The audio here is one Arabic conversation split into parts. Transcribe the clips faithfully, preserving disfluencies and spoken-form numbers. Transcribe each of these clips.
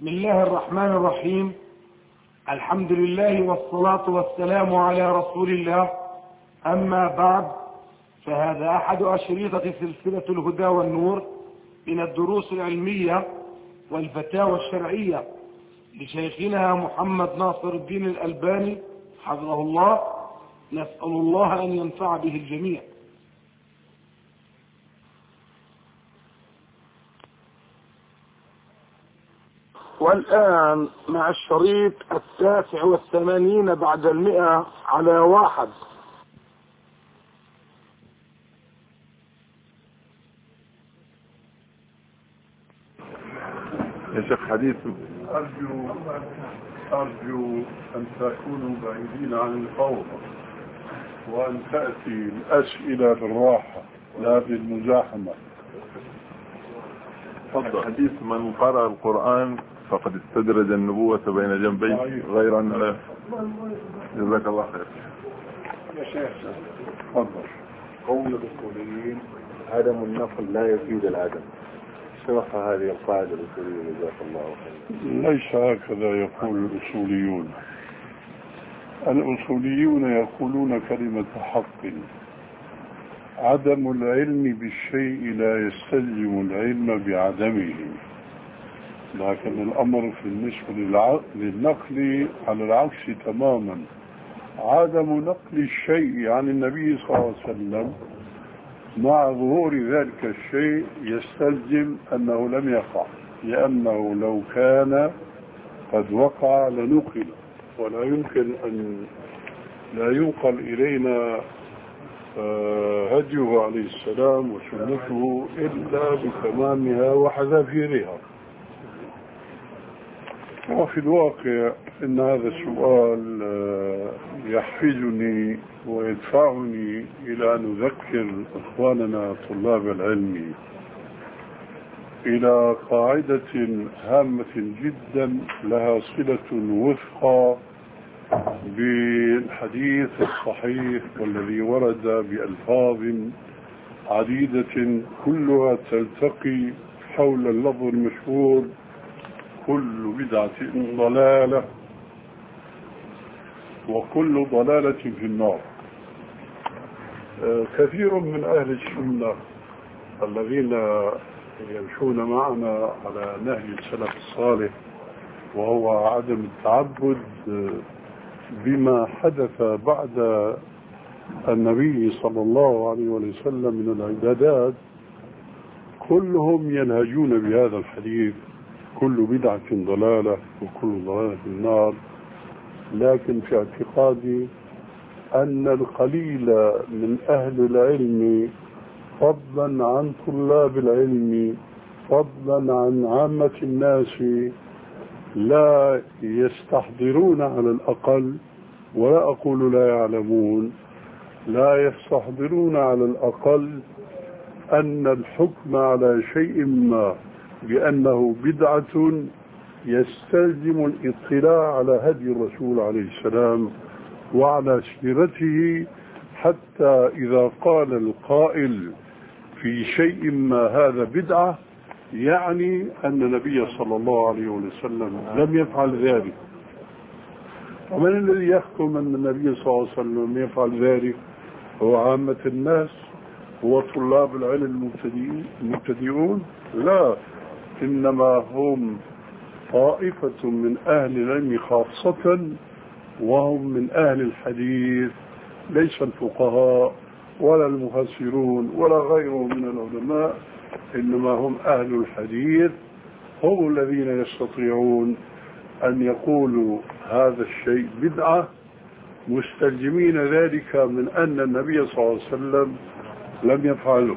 بسم الله الرحمن الرحيم. الحمد لله والصلاة والسلام على رسول الله. أما بعد، فهذا أحد أشرطة سلسلة الهدى والنور من الدروس العلمية والفتاوى الشرعية لشيخنا محمد ناصر الدين الألباني حفظه الله. نسأل الله أن ينفع به الجميع. والآن مع الشريط التاسع والثمانين بعد المئة على واحد. يا شيخ حديث أرجو أرجو أن تكونوا بعيدين عن الفوضى، وأن تأتي الأسئلة بالراحة لا بالمزاحمة. تفضل. حديث من قرأ القرآن فقد استدرج النبوة بين جنبيه غير أن لا. جزاك الله خير يا شيخ. تفضل. قول الأصوليين عدم النقل لا يفيد العدم. شرح هذه القاعدة الأصولية جزاك الله خير. ليس هكذا يقول الأصوليون. الأصوليون يقولون كلمة حق. عدم العلم بالشيء لا يستلزم العلم بعدمه، لكن الأمر في النسبة للنقل على العكس تماما. عدم نقل الشيء عن النبي صلى الله عليه وسلم مع ظهور ذلك الشيء يستلزم أنه لم يقع، لأنه لو كان قد وقع لنقل، ولا يمكن أن لا ينقل إلينا هديه عليه السلام وسنته إلا بتمامها وحذافيرها. وفي الواقع إن هذا السؤال يحفزني ويدفعني إلى أن أذكر إخواننا طلاب العلم إلى قاعدة هامة جدا لها صلة وثقى بالحديث الصحيح والذي ورد بألفاظ عديدة كلها تلتقي حول اللفظ المشهور: كل بدعة ضلالة وكل ضلالة في النار. كثير من أهل السنة الذين يمشون معنا على نهج السلف الصالح، وهو عدم التعبد بما حدث بعد النبي صلى الله عليه وسلم من العبادات، كلهم ينهجون بهذا الحديث: كل بدعة ضلالة وكل ضلالة في النار. لكن في اعتقادي أن القليل من أهل العلم، فضلا عن طلاب العلم، فضلا عن عامة الناس، لا يستحضرون على الأقل، ولا أقول لا يعلمون، لا يستحضرون على الأقل أن الحكم على شيء ما بأنه بدعة يستلزم الاطلاع على هدي الرسول عليه السلام وعلى سيرته، حتى إذا قال القائل في شيء ما هذا بدعة، يعني أن النبي صلى الله عليه وسلم لم يفعل ذلك. ومن الذي يحكم أن النبي صلى الله عليه وسلم يفعل ذلك؟ هو عامة الناس؟ هو طلاب العلم المبتدئون؟ لا، إنما هم طائفة من أهل العلم خاصة، وهم من أهل الحديث، ليس الفقهاء ولا المفسرون ولا غيرهم من العلماء، إنما هم أهل الحديث، هم الذين يستطيعون أن يقولوا هذا الشيء بدعة، مستلزمين ذلك من أن النبي صلى الله عليه وسلم لم يفعله.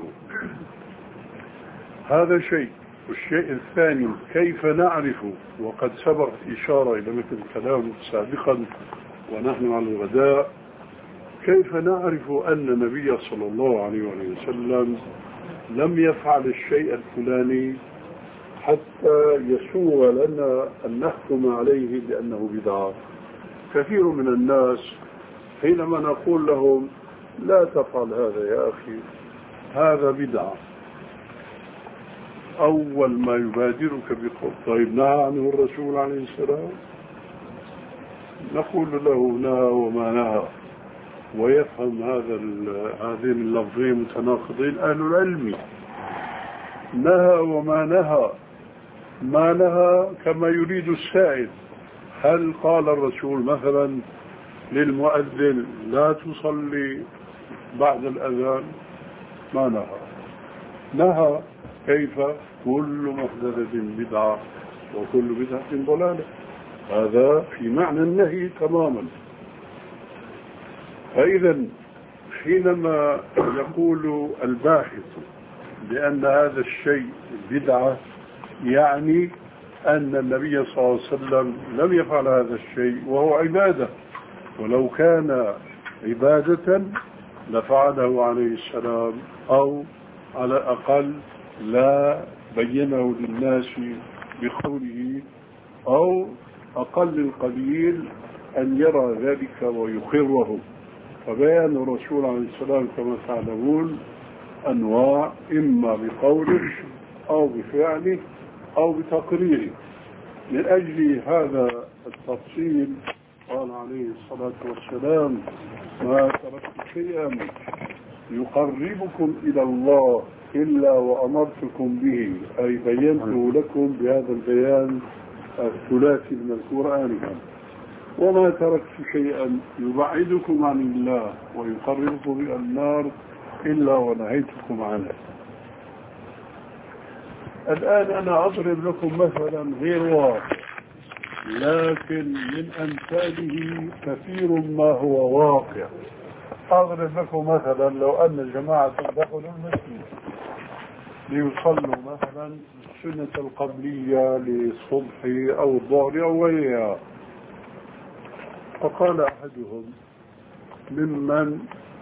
هذا شيء. والشيء الثاني: كيف نعرف، وقد سبقت إشارة إلى مثل الكلام سابقا ونحن على الغداء، كيف نعرف أن النبي صلى الله عليه وسلم لم يفعل الشيء الفلاني حتى يسوغ لنا أن نحكم عليه بأنه بدعة؟ كثير من الناس حينما نقول لهم لا تفعل هذا يا أخي، هذا بدعة، أول ما يبادرك بقول طيب نهى عنه الرسول عليه السلام، نقول له نهى وما نهى. ويفهم هذا هذين اللفظين متناقضين أهل العلم. نهى وما نهى، ما نهى كما يريد السائل. هل قال الرسول مثلا للمؤذن لا تصلي بعد الأذان؟ ما نهى. نهى كيف؟ كل محدثة بدعة وكل بدعة ضلالة. هذا في معنى النهي تماما. فإذا حينما يقول الباحث بأن هذا الشيء بدعة، يعني أن النبي صلى الله عليه وسلم لم يفعل هذا الشيء وهو عبادة، ولو كان عبادة لفعله عليه السلام، أو على الأقل لا بينه للناس بقوله، أو أقل القليل أن يرى ذلك ويقره. فبيان الرسول عليه السلام كما تعلمون أنواع، إما بقوله أو بفعله أو بتقريره. من أجل هذا التفصيل قال عليه الصلاة والسلام: ما تركت شيئا يقربكم إلى الله إلا وأمرتكم به، أي بينته لكم بهذا البيان الثلاثي المذكور آنفا. وما تركت شيئا يبعدكم عن الله ويقربكم إلى النار إلا ونهيتكم عنه. الآن أنا أضرب لكم مثلا غير واقع، لكن من أمثاله كثير ما هو واقع. أضرب لكم مثلا لو أن جماعة دخلوا المسجد ليصلوا مثلا السنة القبلية للصبح أو الظهر أو غيرها، فقال أحدهم ممن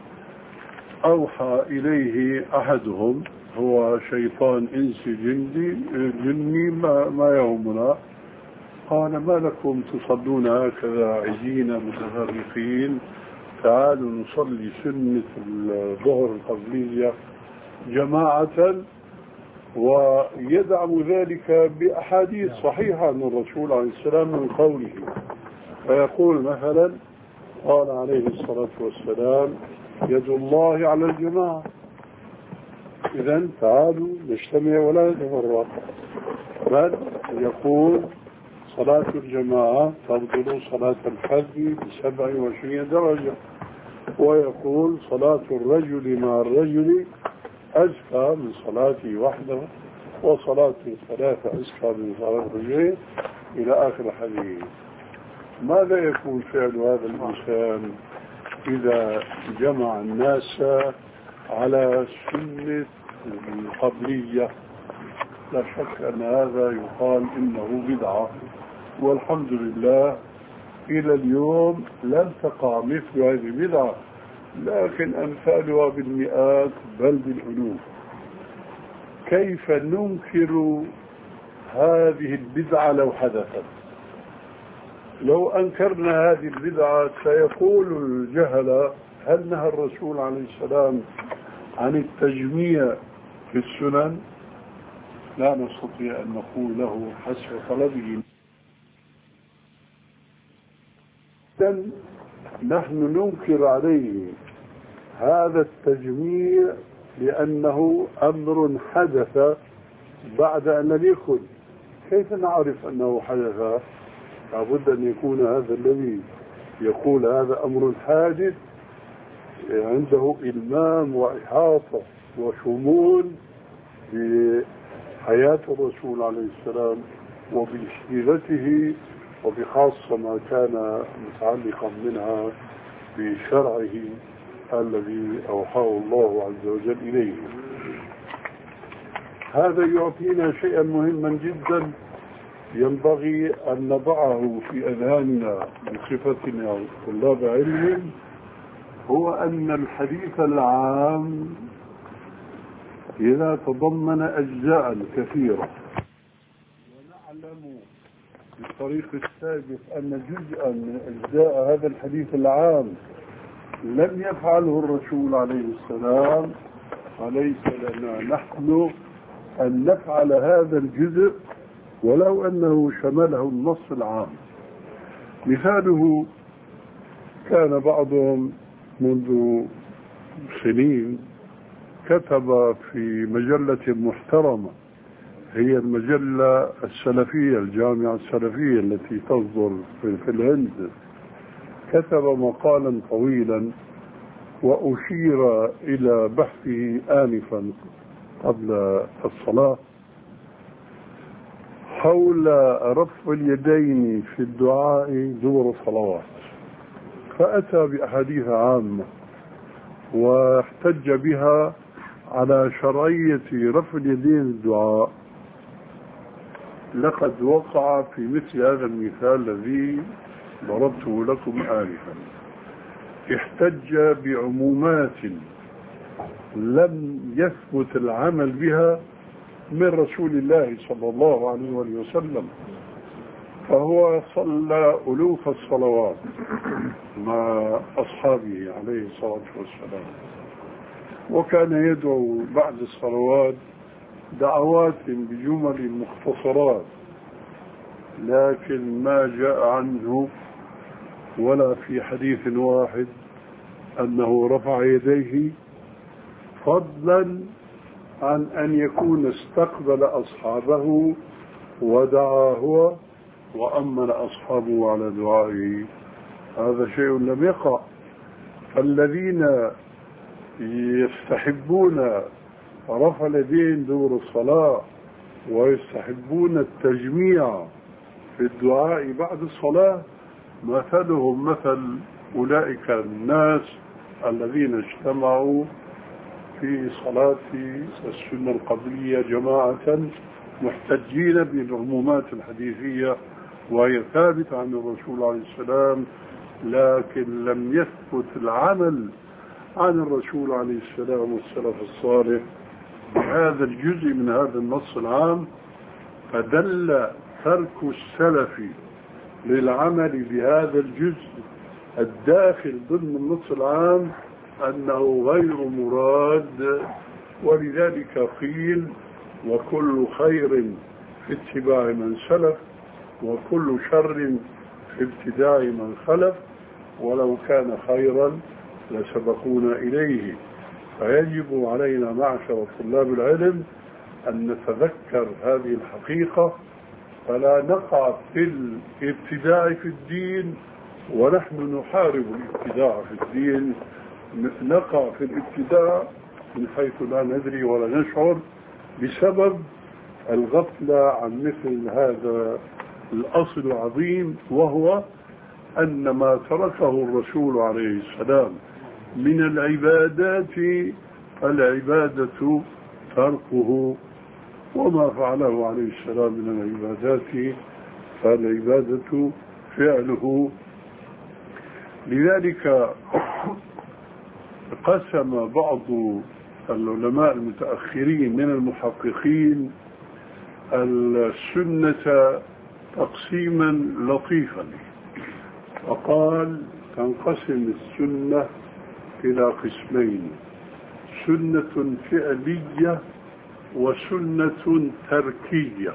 أوحى إليه أحدهم، هو شيطان إنسي جندي جني ما, ما يهمنا، قال: ما لكم تصلون هكذا عزين متفرقين؟ تعالوا نصلي سنة الظهر القبلية جماعة. ويدعم ذلك بأحاديث صحيحة عن الرسول عليه السلام من قوله، فيقول مثلا: قال عليه الصلاة والسلام: يد الله على الجماعة. إذن تعالوا نجتمع ولا نتفرق. بل يقول: صلاة الجماعة تفضل صلاة الحج بسبع وعشرين درجة. ويقول: صلاة الرجل مع الرجل أزكى من صلاته وحده، وصلاة الثلاثة أزكى من صلاة الرجلين، إلى آخر الحديث. ماذا يكون فعل هذا الإنسان إذا جمع الناس على سنة القبلية؟ لا شك أن هذا يقال إنه بدعة، والحمد لله إلى اليوم لم تقع مثل هذه البدعة، لكن أمثالها بالمئات بل بالألوف. كيف ننكر هذه البدعة لو حدثت؟ لو أنكرنا هذه البدعة سيقول الجهلة: هل نهى الرسول عليه السلام عن التجميع في السنن؟ لا نستطيع أن نقول له حسب طلبه. نحن ننكر عليه هذا التجميع لأنه أمر حدث بعد أن لم يكن. كيف نعرف أنه حدث؟ لابد أن يكون هذا الذي يقول هذا أمر حادث عنده إلمام وإحاطة وشمول بحياة الرسول عليه السلام وبسيرته، وبخاصة ما كان متعلقا منها بشرعه الذي أوحاه الله عز وجل إليه. هذا يعطينا شيئا مهما جدا ينبغي أن نضعه في أذهاننا بصفتنا طلاب علم، هو أن الحديث العام إذا تضمن أجزاء كثيرة، ونعلم بالطريق السابق أن جزءا من أجزاء هذا الحديث العام لم يفعله الرسول عليه السلام، فليس لنا نحن أن نفعل هذا الجزء ولو أنه شمله النص العام. مثاله كان بعضهم منذ سنين كتب في مجلة محترمة، هي المجلة السلفية الجامعة السلفية التي تصدر في الهند، كتب مقالا طويلا وأشير إلى بحثه آنفا قبل الصلاة حول رفع اليدين في الدعاء دبر الصلوات، فأتى بأحاديث عامة واحتج بها على شرعية رفع اليدين الدعاء. لقد وقع في مثل هذا المثال الذي ضربته لكم آنفا، احتج بعمومات لم يثبت العمل بها من رسول الله صلى الله عليه وسلم، فهو صلى ألوف الصلوات مع أصحابه عليه الصلاة والسلام، وكان يدعو بعد الصلوات دعوات بجمل مختصرات، لكن ما جاء عنه ولا في حديث واحد أنه رفع يديه، فضلا عن أن يكون استقبل أصحابه ودعا هو وأمن أصحابه على دعائه. هذا شيء لم يقع. الذين يستحبون رفع اليدين دور الصلاة ويستحبون التجميع في الدعاء بعد الصلاة مثلهم مثل أولئك الناس الذين اجتمعوا في صلاة السنة القبلية جماعة محتجين بالعمومات الحديثية وهي ثابتة عن الرسول عليه السلام، لكن لم يثبت العمل عن الرسول عليه السلام والسلف الصالح بهذا الجزء من هذا النص العام، فدل ترك السلف للعمل بهذا الجزء الداخل ضمن النص العام أنه غير مراد. ولذلك قيل وكل خير في اتباع من سلف وكل شر في ابتداع من خلف، ولو كان خيرا لسبقونا إليه. فيجب علينا معشر طلاب العلم أن نتذكر هذه الحقيقة، فلا نقع في الابتداع في الدين ونحن نحارب الابتداع في الدين، نقع في الابتداع من حيث لا ندري ولا نشعر بسبب الغفلة عن مثل هذا الأصل العظيم، وهو أن ما تركه الرسول عليه السلام من العبادات فالعبادة تركه، وما فعله عليه السلام من العبادات فالعبادة فعله. لذلك قسم بعض العلماء المتأخرين من المحققين السنة تقسيما لطيفا، وقال تنقسم السنة إلى قسمين: سنة فعلية وسنة تركية،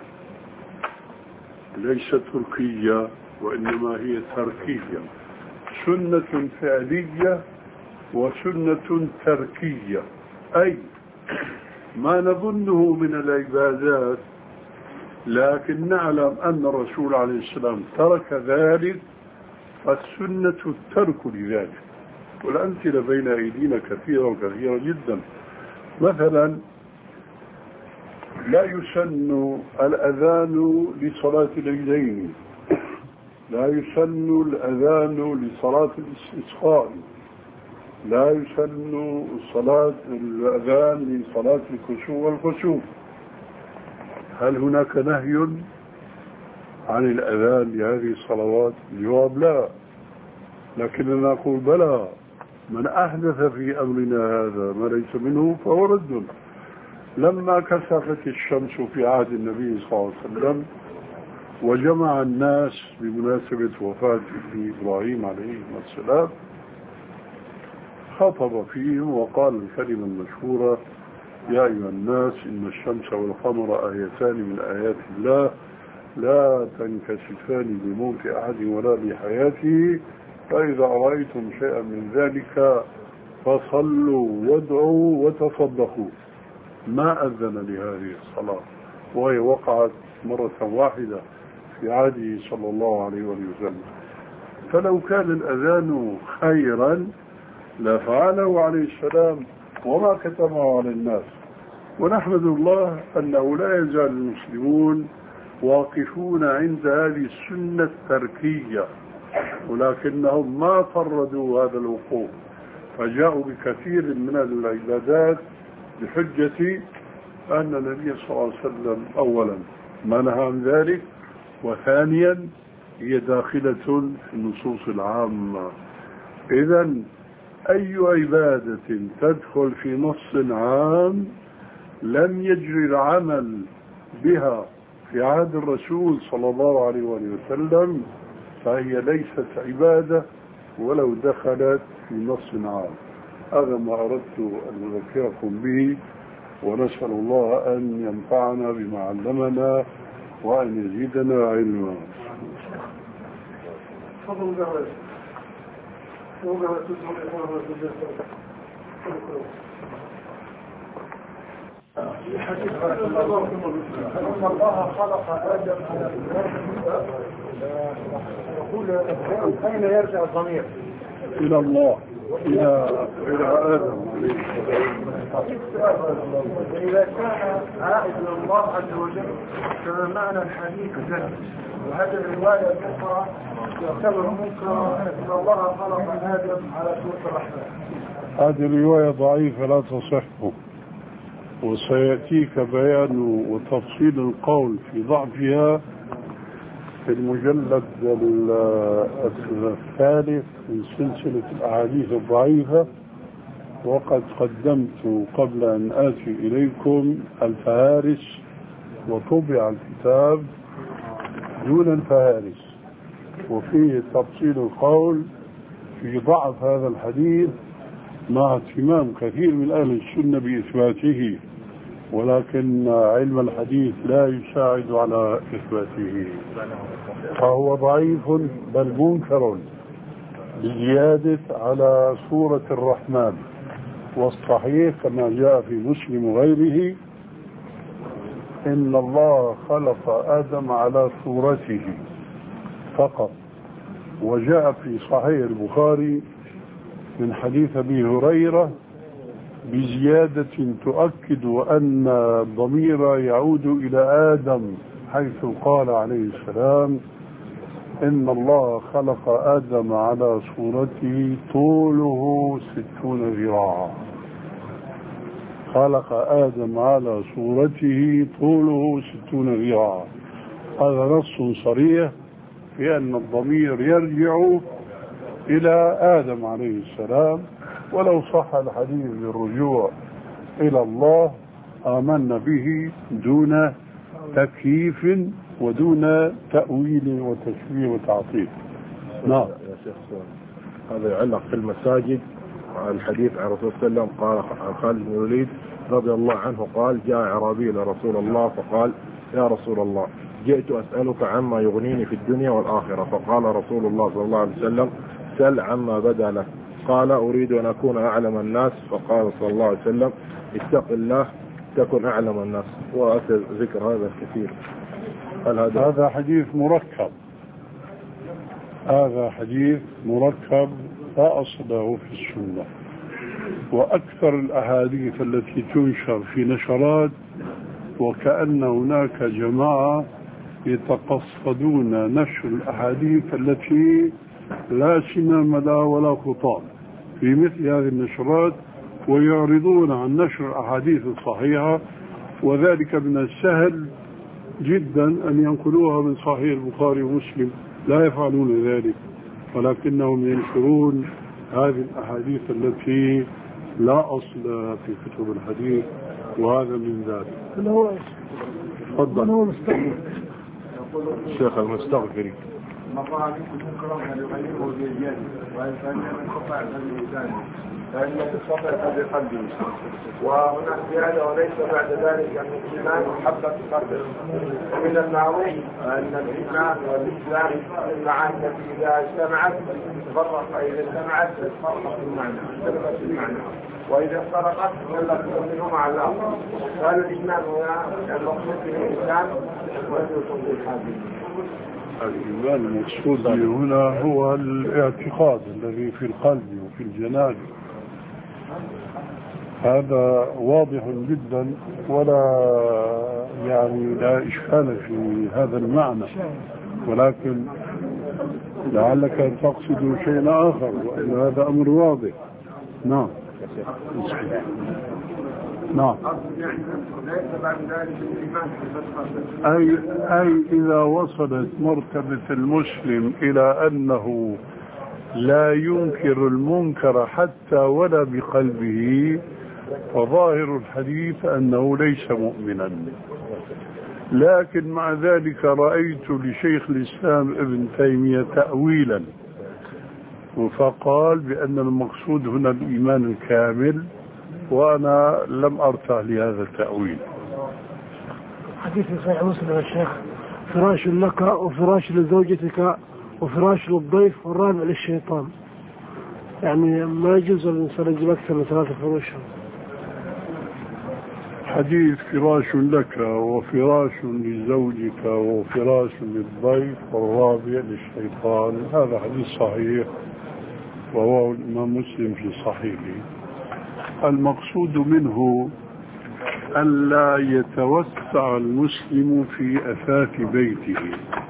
ليست تركية وإنما هي تركية. سنة فعلية وسنة تركية، أي ما نظنه من العبادات لكن نعلم أن الرسول عليه السلام ترك ذلك، فالسنة الترك لذلك. والأمثلة بين أيدينا كثيرة وكثيرة جدا. مثلا لا يسن الأذان لصلاة العيدين، لا يسن الأذان لصلاة الاستسقاء، لا يسن صلاة الأذان لصلاة الكسوف والخسوف. هل هناك نهي عن الأذان لهذه الصلوات؟ الجواب لا، لكننا نقول بلى، من أحدث في أمرنا هذا ما ليس منه فهو رد. لما كسفت الشمس في عهد النبي صلى الله عليه وسلم وجمع الناس بمناسبة وفاة إبراهيم عليه السلام، خطب فيهم وقال الكلمة المشهورة: يا أيها الناس إن الشمس والقمر آيتان من آيات الله لا تنكسفان لموت أحد ولا لحياته، فإذا رأيتم شيئا من ذلك فصلوا وادعوا وتصدقوا. ما أذن لهذه الصلاة، وهي وقعت مرة واحدة في عهده صلى الله عليه وسلم. فلو كان الأذان خيرا لفعله عليه السلام وما كتبه على الناس. ونحمد الله أنه لا يزال المسلمون واقفون عند هذه السنة التركية، ولكنهم ما فردوا هذا الوقوف، فجاءوا بكثير من العبادات بحجة أن النبي صلى الله عليه وسلم أولا ما نهى عن ذلك، وثانيا هي داخلة في النصوص العامة. إذن أي عبادة تدخل في نص عام لم يجري العمل بها في عهد الرسول صلى الله عليه وسلم فهي ليست عبادة ولو دخلت في نص عام. هذا ما أردت أن أذكركم به، ونسأل الله أن ينفعنا بما علمنا وأن يزيدنا علما. إن الله خلق آدم على يقول أين يرجع الضمير؟ إلى الله، إلى إلى آدم. إذا كان عائد إلى الله عز وجل كما معنى الحديث ذلك، وهذه الرواية الأخرى تعتبر منكرة إن الله خلق آدم على سورة الرحمن. هذه الرواية ضعيفة لا تصح، وسيأتيك بيان وتفصيل القول في ضعفها في المجلد الثالث من سلسلة الأحاديث الضعيفة. وقد قدمت قبل أن آتي إليكم الفهارس، وطبع الكتاب دون الفهارس، وفيه تفصيل القول في ضعف هذا الحديث مع اهتمام كثير من أهل السنة بإثباته، ولكن علم الحديث لا يساعد على إثباته، فهو ضعيف بل منكر بزيادة على سورة الرحمن. والصحيح كما جاء في مسلم وغيره إن الله خلق آدم على صورته فقط. وجاء في صحيح البخاري من حديث أبي هريرة بزيادة تؤكد أن الضمير يعود إلى آدم، حيث قال عليه السلام إن الله خلق آدم على صورته طوله ستون ذراعا. خلق آدم على صورته طوله ستون ذراعا. هذا نص صريح في أن الضمير يرجع إلى آدم عليه السلام. ولو صح الحديث بالرجوع إلى الله آمنا به دون تكييف ودون تأويل وتشبيه وتعطيل. نعم يا شيخ هذا يعلق في المساجد الحديث عن الرسول صلى الله عليه وسلم. قال عن خالد بن الوليد رضي الله عنه قال جاء أعرابي إلى رسول الله فقال يا رسول الله جئت أسألك عما يغنيني في الدنيا والآخرة. فقال رسول الله صلى الله عليه وسلم سل عما بدا لك. قال أريد أن أكون أعلم الناس. فقال صلى الله عليه وسلم اتق الله تكن أعلم الناس. وأتى ذكر هذا الكثير. هذا هذا حديث مركب، هذا حديث مركب لا أصل له في السنة. وأكثر الأحاديث التي تنشر في نشرات وكأن هناك جماعة يتقصدون نشر الأحاديث التي لا سمام لها ولا خطام في مثل هذه النشرات، ويعرضون عن نشر الأحاديث الصحيحة، وذلك من السهل جدا أن ينقلوها من صحيح البخاري ومسلم، لا يفعلون ذلك، ولكنهم ينشرون هذه الأحاديث التي لا أصل في كتب الحديث، وهذا من ذلك. هو تفضل. هو مستغفر الشيخ المستغفري مرة منكم منكرا فليغيره بيده وإن يستطع فليلسانه فإن تستطع فبقلبه وهناك زيادة وليس بعد ذلك أن الإيمان محبة قلبه. ومن المعروف أن الإيمان والإسلام المعاني التي إذا اجتمعت تفرق، فإذا اجتمعت تفرق المعنى تفرق المعنى وإذا افترقت تفرق منهما على الآخر. قال الإيمان هنا المقصود به الإسلام والوصول بالحاكم. الإيمان المقصود هنا هو الاعتقاد الذي في القلب وفي الجنان، هذا واضح جدا ولا يعني لا إشكال في هذا المعنى، ولكن لعلك تقصد شيء آخر وإن هذا أمر واضح. نعم نعم. أي, أي إذا وصلت مرتبة المسلم إلى أنه لا ينكر المنكر حتى ولا بقلبه فظاهر الحديث أنه ليس مؤمنا. لكن مع ذلك رأيت لشيخ الإسلام ابن تيمية تأويلا فقال بأن المقصود هنا الإيمان الكامل، وأنا لم أرتاح لهذا التأويل. حديث صحيح مسلم يا شيخ: فراش لك وفراش لزوجتك وفراش للضيف والرابع للشيطان. يعني ما يجوز الإنسان يجيب أكثر من ثلاثة فروش. حديث فراش لك وفراش لزوجك وفراش للضيف والرابع للشيطان هذا حديث صحيح وهو الإمام مسلم في صحيحه. المقصود منه ألا يتوسع المسلم في أثاث بيته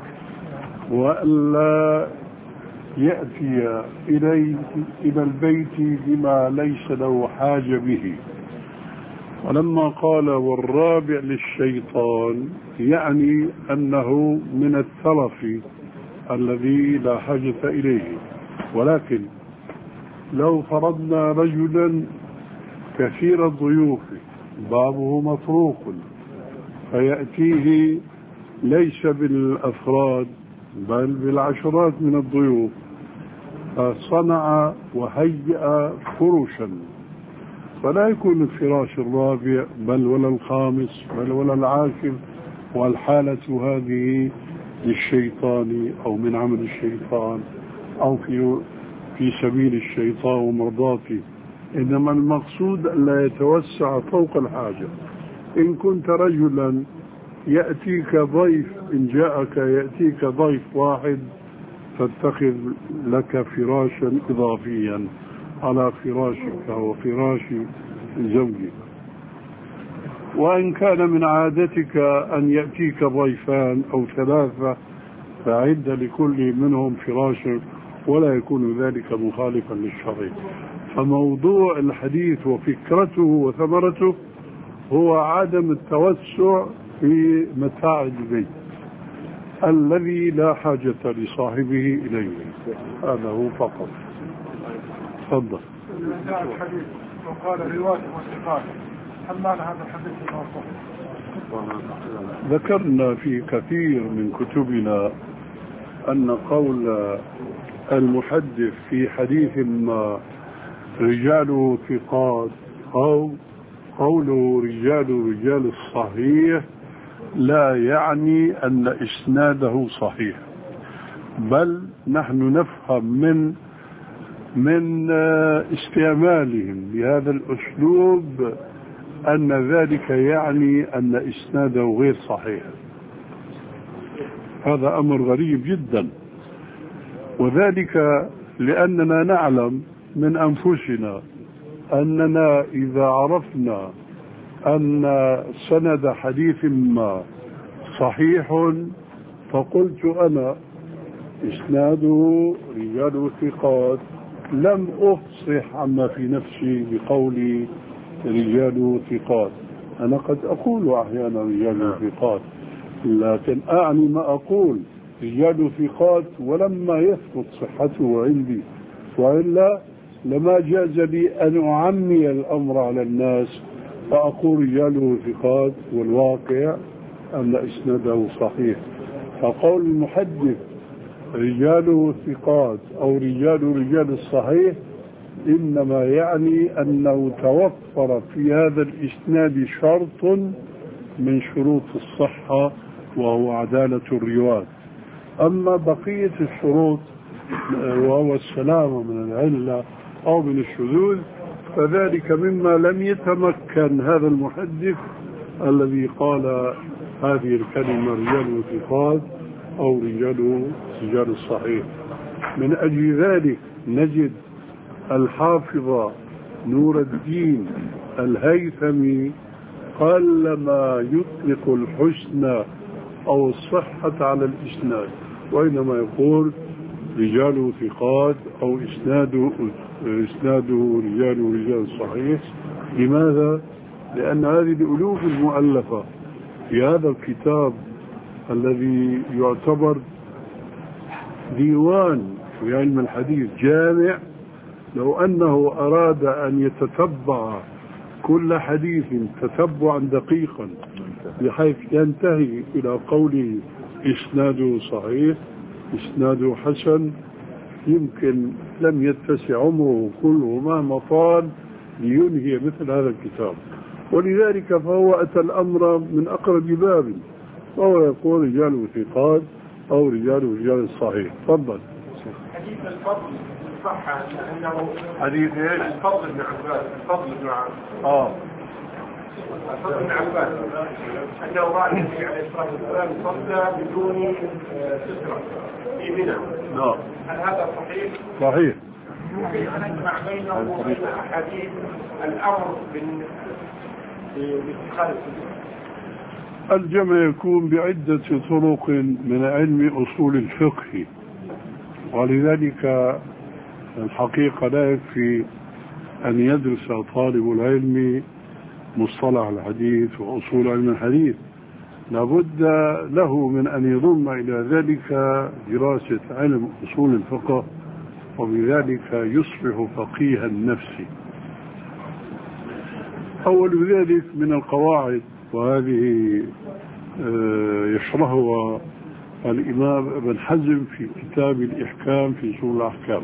وألا يأتي إليه إلى البيت بما ليس له حاجة به. ولما قال والرابع للشيطان يعني أنه من التلف الذي لا حاجة إليه. ولكن لو فرضنا رجلا كثير الضيوف بابه مطروق فيأتيه ليس بالأفراد بل بالعشرات من الضيوف، فصنع وهيأ فرشا، فلا يكون الفراش الرابع بل ولا الخامس بل ولا العاشر، والحالة هذه للشيطان أو من عمل الشيطان أو في في سبيل الشيطان ومرضاته. إنما المقصود ألا يتوسع فوق الحاجة. إن كنت رجلا يأتيك ضيف، إن جاءك يأتيك ضيف واحد فاتخذ لك فراشا إضافيا على فراشك وفراش زوجك. وإن كان من عادتك أن يأتيك ضيفان أو ثلاثة فعد لكل منهم فراشا ولا يكون ذلك مخالفا للشرع. فموضوع الحديث وفكرته وثمرته هو عدم التوسع في متاع البيت الذي لا حاجة لصاحبه إليه. هذا هو فقط. تفضل. الحديث وقال رواية وثقات، هل معنى هذا الحديث الموصول؟ ذكرنا في كثير من كتبنا أن قول المحدث في حديث ما رجاله ثقات أو قوله رجال رجال الصحيح لا يعني أن إسناده صحيح، بل نحن نفهم من من استعمالهم بهذا الأسلوب أن ذلك يعني أن إسناده غير صحيح. هذا أمر غريب جدا، وذلك لأننا نعلم من أنفسنا أننا إذا عرفنا أن سند حديث ما صحيح فقلت أنا إسناده رجال ثقات، لم أفصح عما في نفسي بقولي رجال ثقات. أنا قد أقول أحيانا رجال ثقات، لكن أعني ما أقول رجال ثقات ولما يثبت صحته عندي، وإلا لما جاز لي أن أعمي الأمر على الناس فأقول رجاله ثقات والواقع أن إسناده صحيح. فقول المحدث رجاله ثقات أو رجال رجال الصحيح إنما يعني أنه توفر في هذا الإسناد شرط من شروط الصحة وهو عدالة الرواة. أما بقية الشروط وهو السلامة من العلة أو من الشذوذ فذلك مما لم يتمكن هذا المحدث الذي قال هذه الكلمة رجال ثقات أو رجال رجال الصحيح. من أجل ذلك نجد الحافظ نور الدين الهيثمي قلما يطلق الحسن أو الصحة على الإسناد، وإنما يقول رجال ثقات أو إسناده إسناده رجال رجال الصحيح. لماذا؟ لأن هذه الألوف المؤلفة في هذا الكتاب الذي يعتبر ديوان في علم الحديث جامع، لو أنه أراد أن يتتبع كل حديث تتبعا دقيقا بحيث ينتهي إلى قوله إسناده صحيح إسناده حسن، يمكن لم يتسع عمره كله مهما طال لينهي مثل هذا الكتاب. ولذلك فهو أتى الأمر من أقرب باب، وهو يقول رجال ثقات أو رجال رجال الصحيح. تفضل. حديث الفضل صح أنه حديث ايش؟ الفضل بن عباس الفضل بن عباس اه الفضل بن عباس أنه رأى النبي عليه الصلاة والسلام صلى بدون سترة في منى. نعم. هل هذا صحيح؟ صحيح. ممكن أن نجمع بينه وبين أحاديث الأمر باتخاذ السنة. الجمع يكون بعدة طرق من علم أصول الفقه، ولذلك الحقيقة لا يكفي أن يدرس طالب العلم مصطلح الحديث وأصول علم الحديث، لابد له من أن يضم إلى ذلك دراسة علم أصول الفقه، وبذلك يصبح فقيها النفس. أول ذلك من القواعد، وهذه يشرحها الإمام ابن حزم في كتاب الإحكام في أصول الأحكام.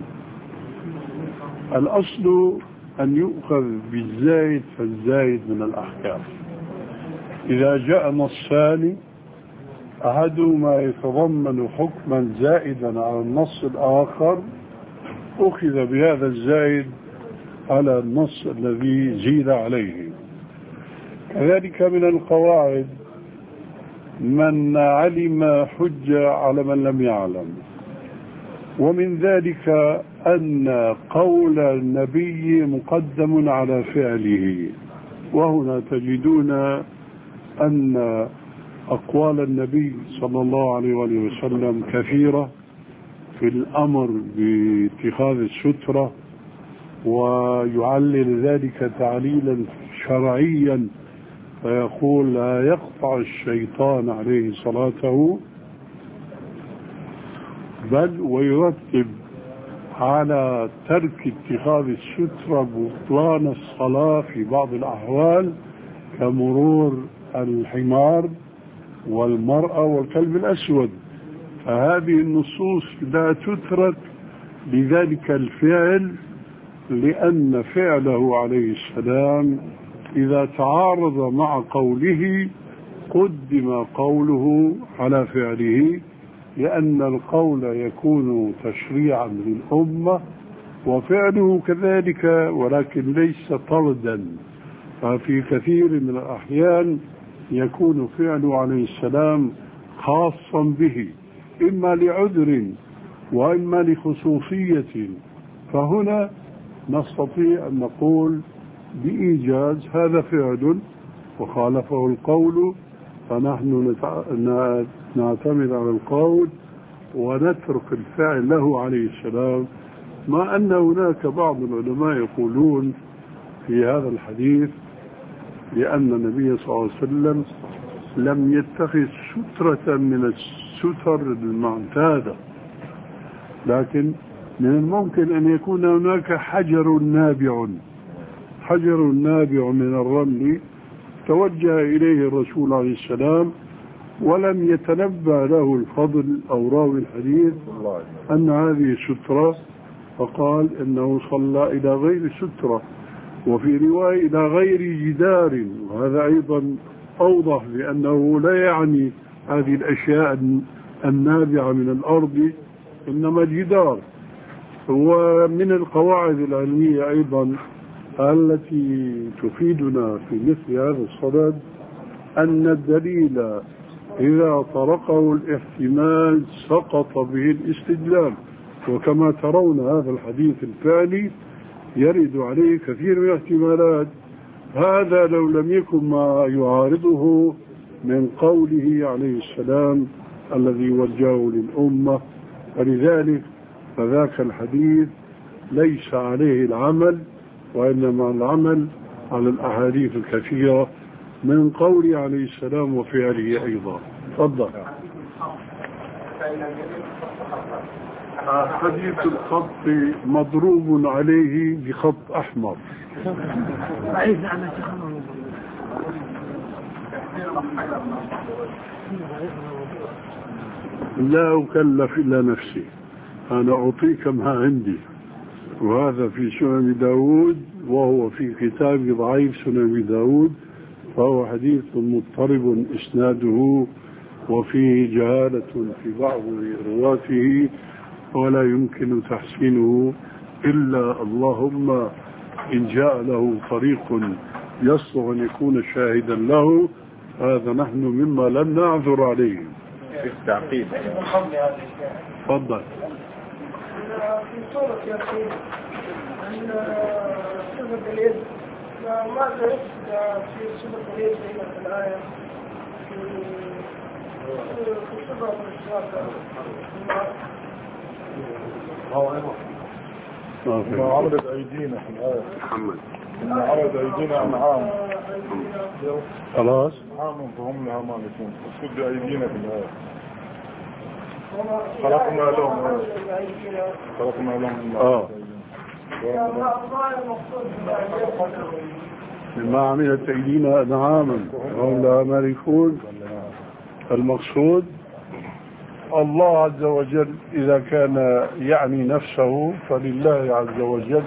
الأصل أن يؤخذ بالزايد فالزايد من الأحكام. إذا جاء نصان أحدهما يتضمن حكما زائدا على النص الآخر أخذ بهذا الزايد على النص الذي زيد عليه. كذلك من القواعد من علم حجة على من لم يعلم، ومن ذلك أن قول النبي مقدم على فعله، وهنا تجدون أن أقوال النبي صلى الله عليه وسلم كثيرة في الأمر باتخاذ السترة، ويعلل ذلك تعليلا شرعيا فيقول لا يقطع الشيطان عليه صلاته، بل ويرتب على ترك اتخاذ السترة بطلان الصلاة في بعض الأحوال كمرور الحمار والمرأة والكلب الأسود. فهذه النصوص لا تترك لذلك الفعل، لأن فعله عليه السلام إذا تعارض مع قوله قدم قوله على فعله، لأن القول يكون تشريعا للأمة وفعله كذلك، ولكن ليس طردا. ففي كثير من الأحيان يكون فعله عليه السلام خاصا به، إما لعذر وإما لخصوصية، فهنا نستطيع أن نقول بإيجاز هذا فعل وخالفه القول، فنحن نعتمد على القول ونترك الفعل له عليه السلام. مع أن هناك بعض العلماء يقولون في هذا الحديث لأن النبي صلى الله عليه وسلم لم يتخذ سترة من الستر المعتادة، لكن من الممكن أن يكون هناك حجر نابع حجر نابع من الرمل توجه إليه الرسول عليه السلام ولم يتنبأ له الفضل أو راوي الحديث أن هذه سترة، فقال إنه صلى إلى غير سترة، وفي رواية إلى غير جدار، وهذا أيضا أوضح بأنه لا يعني هذه الأشياء النابعة من الأرض، إنما الجدار. ومن القواعد العلمية أيضا التي تفيدنا في مثل هذا الصدد أن الدليل إذا طرقه الاحتمال سقط به الاستدلال، وكما ترون هذا الحديث الفعلي يرد عليه كثير من الاحتمالات. هذا لو لم يكن ما يعارضه من قوله عليه السلام الذي وجهه للأمة، ولذلك فذاك الحديث ليس عليه العمل، وإنما العمل على الأحاديث الكثيرة من قوله عليه السلام وفعله أيضا. تفضل. حديث الخط مضروب عليه بخط أحمر. لا أكلف إلا نفسي، أنا أعطيك ما عندي، وهذا في سنن داود، وهو في كتاب ضعيف سنن داود، فهو حديث مضطرب إسناده وفيه جهالة في بعض رواته، ولا يمكن تحسينه إلا اللهم إن جاء له طريق يصلح أن يكون شاهدا له، هذا نحن مما لم نعذر عليه. في التعقيد. تفضل. في سورة ياسين أن صفة اليد ماذا يقصد في صفة اليد هنا في الآية في صفة الإشراك؟ ما عرضت أيدينا في الآية محمد، إن عرض أيدينا أنعام خلاص أنعام فهم لها مالكون، وسد أيدينا في الآية خلقنا لهم خلقنا لهم آه بما عملت أيدينا نعاما وهم لها مالكون. المقصود الله عز وجل إذا كان يعني نفسه فلله عز وجل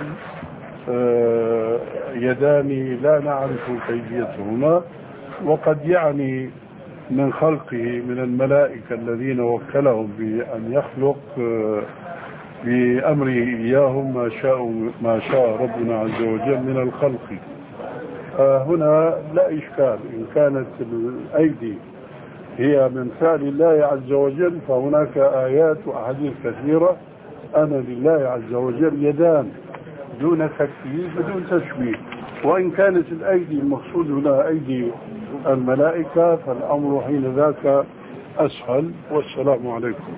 يدان لا نعرف كيفيتهما، وقد يعني من خلقه من الملائكة الذين وكلهم بأن يخلق بأمره إياهم ما شاء ما شاء ربنا عز وجل من الخلق. هنا لا إشكال، إن كانت الأيدي هي من فعل الله عز وجل فهناك آيات وأحاديث كثيرة أن لله عز وجل يدان دون تكييف بدون تشبيه. وإن كانت الأيدي المقصود هنا أيدي الملائكة فالأمر حين ذاك أسهل. والسلام عليكم.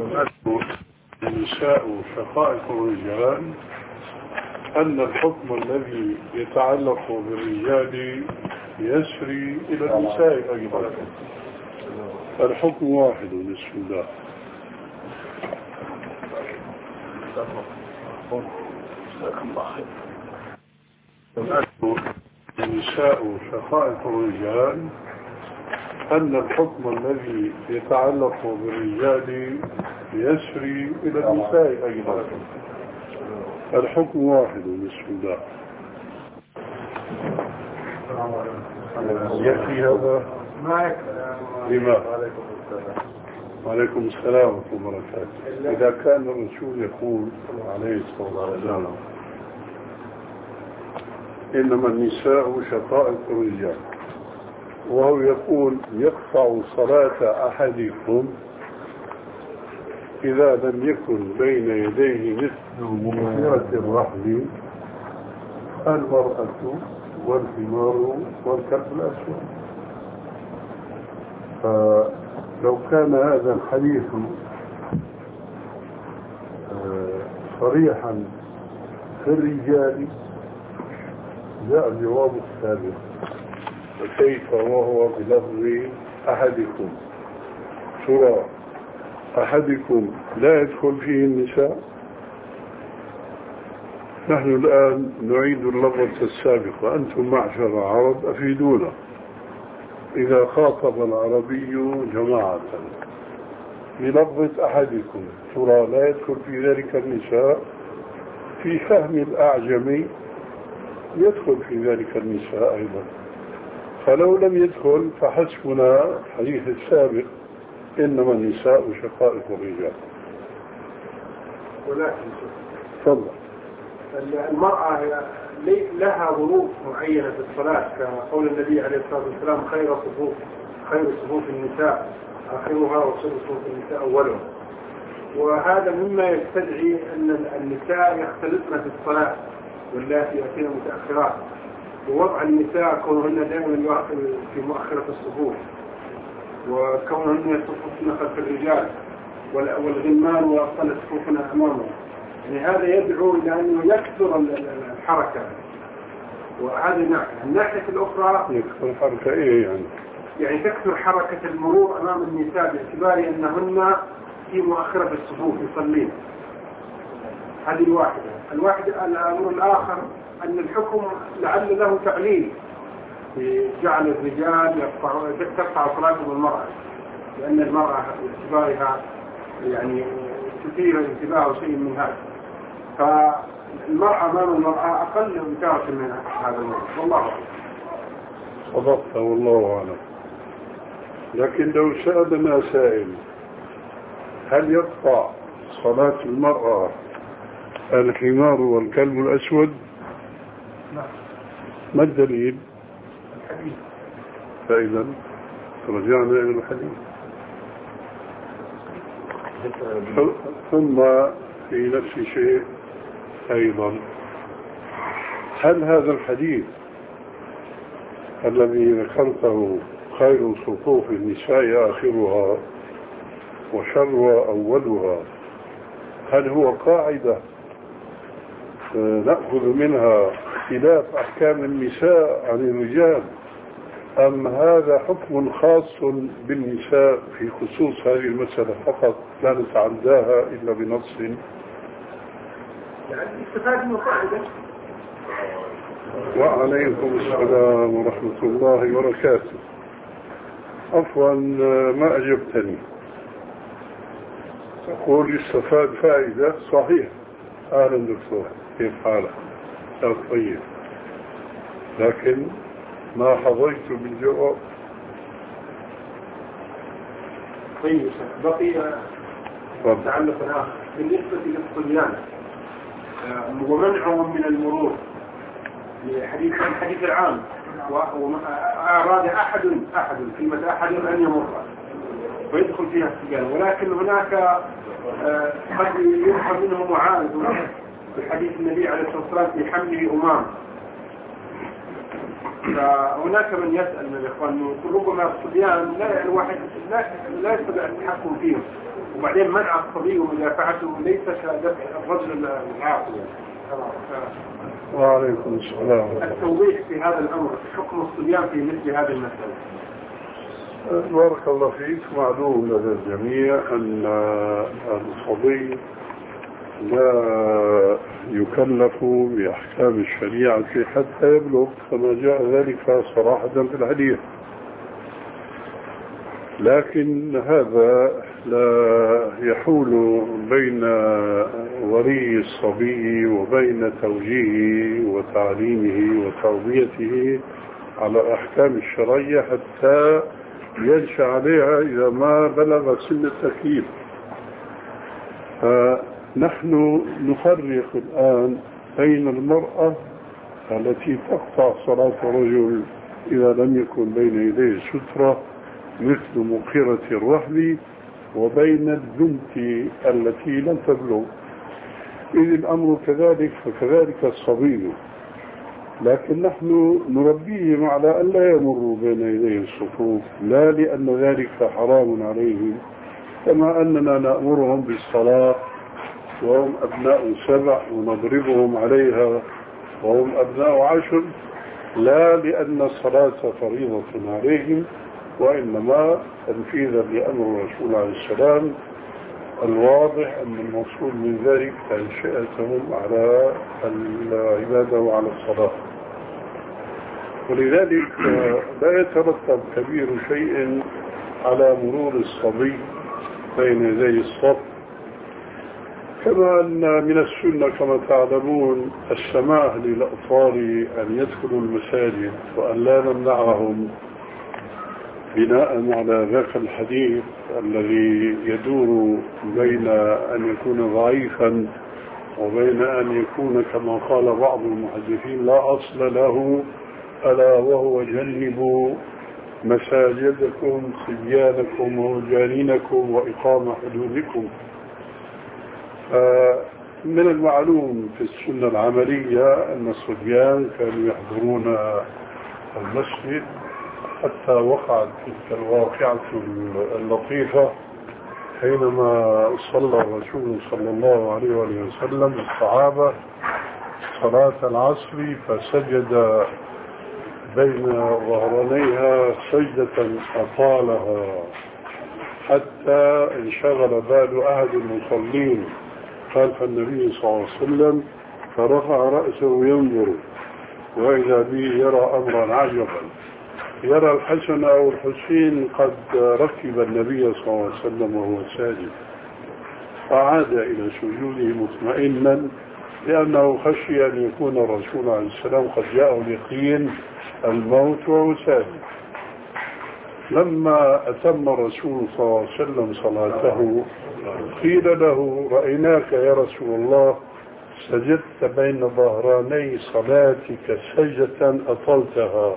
النساء شقائق الرجال، أن الحكم الذي يتعلق بالرجال يسري إلى النساء أيضا. الحكم واحد بسم الله. النساء شقائق الرجال، أن الحكم الذي يتعلق بالرجال يسري إلى النساء أيضا. الحكم واحد بسم الله. يكفي هذا؟ ما يكفي. لماذا؟ وعليكم السلام ورحمة الله وبركاته. إذا كان الرسول يقول عليه الصلاة والسلام إنما النساء شقائق الرجال، وهو يقول يقطع صلاة أحدكم إذا لم يكن بين يديه مثل مغفرة الرحل المرأة والحمار والكلب الأسود. فلو كان هذا الحديث صريحا في الرجال جاء الجواب السابق، فكيف وهو بلفظ أحدكم؟ ترى أحدكم لا يدخل فيه النساء؟ نحن الآن نعيد اللفظ السابق، وأنتم معشر عرب أفيدونا. إذا خاطب العربي جماعة بلفظة أحدكم ترى لا يدخل في ذلك النساء؟ في فهم الأعجمي يدخل في ذلك النساء أيضا. فلو لم يدخل فحسبنا الحديث السابق إنما النساء شقائق الرجال. ولكن تفضل. المرأة لها ظروف معينة في الصلاة، كقول النبي عليه الصلاة والسلام خير صفوف خير صفوف النساء آخرها وشر صفوف النساء أولها. وهذا مما يستدعي أن النساء يختلطن في الصلاة واللاتي يأتين متأخرات، ووضع النساء كونهن دائما في مؤخرة الصفوف، وكونهن يصففن خلف الرجال والغلمان وأطفال صفوفنا أمامهم. يعني هذا يدعو إلى أنه يكثر الحركة. وهذه ناحية. الناحية الأخرى يكثر الحركة إيه يعني؟ يعني تكثر حركة المرور أمام النساء باعتبار أنهن في مؤخرة الصفوف يصلين. هذه الواحدة. الواحدة الأمر الآخر أن الحكم لعل له تعليل في جعل الرجال تقطع صلاتهم المرأة، لأن المرأة باعتبارها يعني تثير الانتباه أو شيء من هذا، فالمرأة أمام المرأة أقل متاعة من هذا الموضوع. والله أعلم. صدقت والله أعلم. لكن لو سألنا سائل هل يقطع صلاة المرأة الحمار والكلب الأسود؟ ما الدليل؟ الحديث. فإذا رجعنا إلى الحديث. ثم في نفس الشيء أيضا، هل هذا الحديث الذي ذكرته خير صفوف النساء آخرها وشر أولها، هل هو قاعدة نأخذ منها خلاف أحكام النساء عن الرجال، أم هذا حكم خاص بالنساء في خصوص هذه المسألة فقط لا نتعداها إلا بنص؟ يعني استفاد من قاعدة. وعليكم السلام ورحمة الله وبركاته. عفوا ما أجبتني. تقول استفاد فائدة. صحيح. أهلا دكتور، كيف حالك؟ طيب، لكن ما حظيت بالجواب. طيب بقي تعلق آخر بالنسبة للصبيان ومنعهم من المرور لحديث الحديث العام، وأراد أحد أحد كلمة أحد أن يمر ويدخل فيها الصبيان، ولكن هناك قد يفهم منه معارض في حديث النبي عليه الصلاة والسلام في حمله أمام. فهناك من يسأل من الإخوان ربما الصبيان لا الواحد لا لا يستطيع التحكم فيهم، وبعدين منع الصبي ومدافعته ليس كدفع الرجل العاقل. وعليكم السلام. التوضيح في هذا الأمر حكم الصبيان في مثل هذه المسألة. بارك الله فيك. معلوم لدى الجميع أن الصبي لا يكلف بأحكام الشريعة حتى يبلغ، كما جاء ذلك صراحة في الحديث. لكن هذا لا يحول بين ولي الصبي وبين توجيهه وتعليمه وتربيته على أحكام الشرعية حتى ينشأ عليها إذا ما بلغ سن التكليف. فنحن نفرق الآن بين المرأة التي تقطع صلاة الرجل إذا لم يكن بين يديه سترة مثل مقيرة الرحل، وبين البنت التي لم تبلغ. إذ الأمر كذلك فكذلك الصبي، لكن نحن نربيهم على أن لا يمروا بين يدي الصفوف، لا لأن ذلك حرام عليهم، كما أننا نأمرهم بالصلاة وهم أبناء سبع ونضربهم عليها وهم أبناء عشر، لا لأن الصلاة فريضة عليهم، وإنما تنفيذا لأمر الرسول عليه السلام الواضح أن المقصود من ذلك تنشئتهم على العبادة وعلى الصلاة. ولذلك لا يترتب كبير شيء على مرور الصبي بين يدي الصف. كما أن من السنة كما تعلمون السماح للأطفال أن يدخلوا المساجد وأن لا نمنعهم بناء على ذاك الحديث الذي يدور بين أن يكون ضعيفا وبين أن يكون كما قال بعض المحدثين لا أصل له، ألا وهو جنبوا مساجدكم صبيانكم وجانينكم وإقامة حدودكم. من المعلوم في السنة العملية أن الصبيان كانوا يحضرون المسجد، حتى وقعت تلك الواقعة اللطيفة حينما صلى الرسول صلى الله عليه وسلم الصحابة صلاة العصر فسجد بين ظهرانيها سجدة أطالها حتى انشغل بال أحد المصلين خلف النبي صلى الله عليه وسلم فرفع رأسه ينظر وإذا به يرى أمرا عجبا، يرى الحسن أو الحسين قد ركب النبي صلى الله عليه وسلم وهو ساجد، فعاد إلى سجوده مطمئنا لأنه خشي أن يكون الرسول عليه السلام قد جاءه اليقين الموت وهو ساجد. لما أتم الرسول صلى الله عليه وسلم صلاته قيل له رأيناك يا رسول الله سجدت بين ظهراني صلاتك سجدة أطلتها.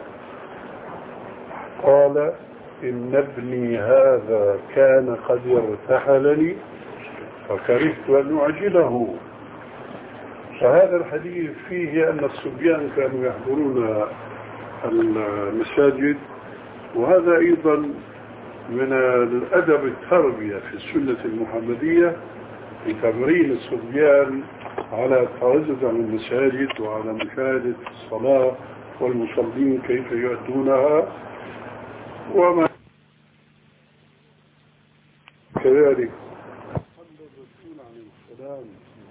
قال إن ابني هذا كان قد ارتحلني فكرهت أن أعجله. فهذا الحديث فيه أن الصبيان كانوا يحضرون المساجد، وهذا أيضا من الأدب التربية في السنة المحمدية لتمرين الصبيان على التواجد عن المساجد وعلى مشاهدة الصلاة والمصلين كيف يؤدونها. وما كذلك صلى الرسول عليه السلام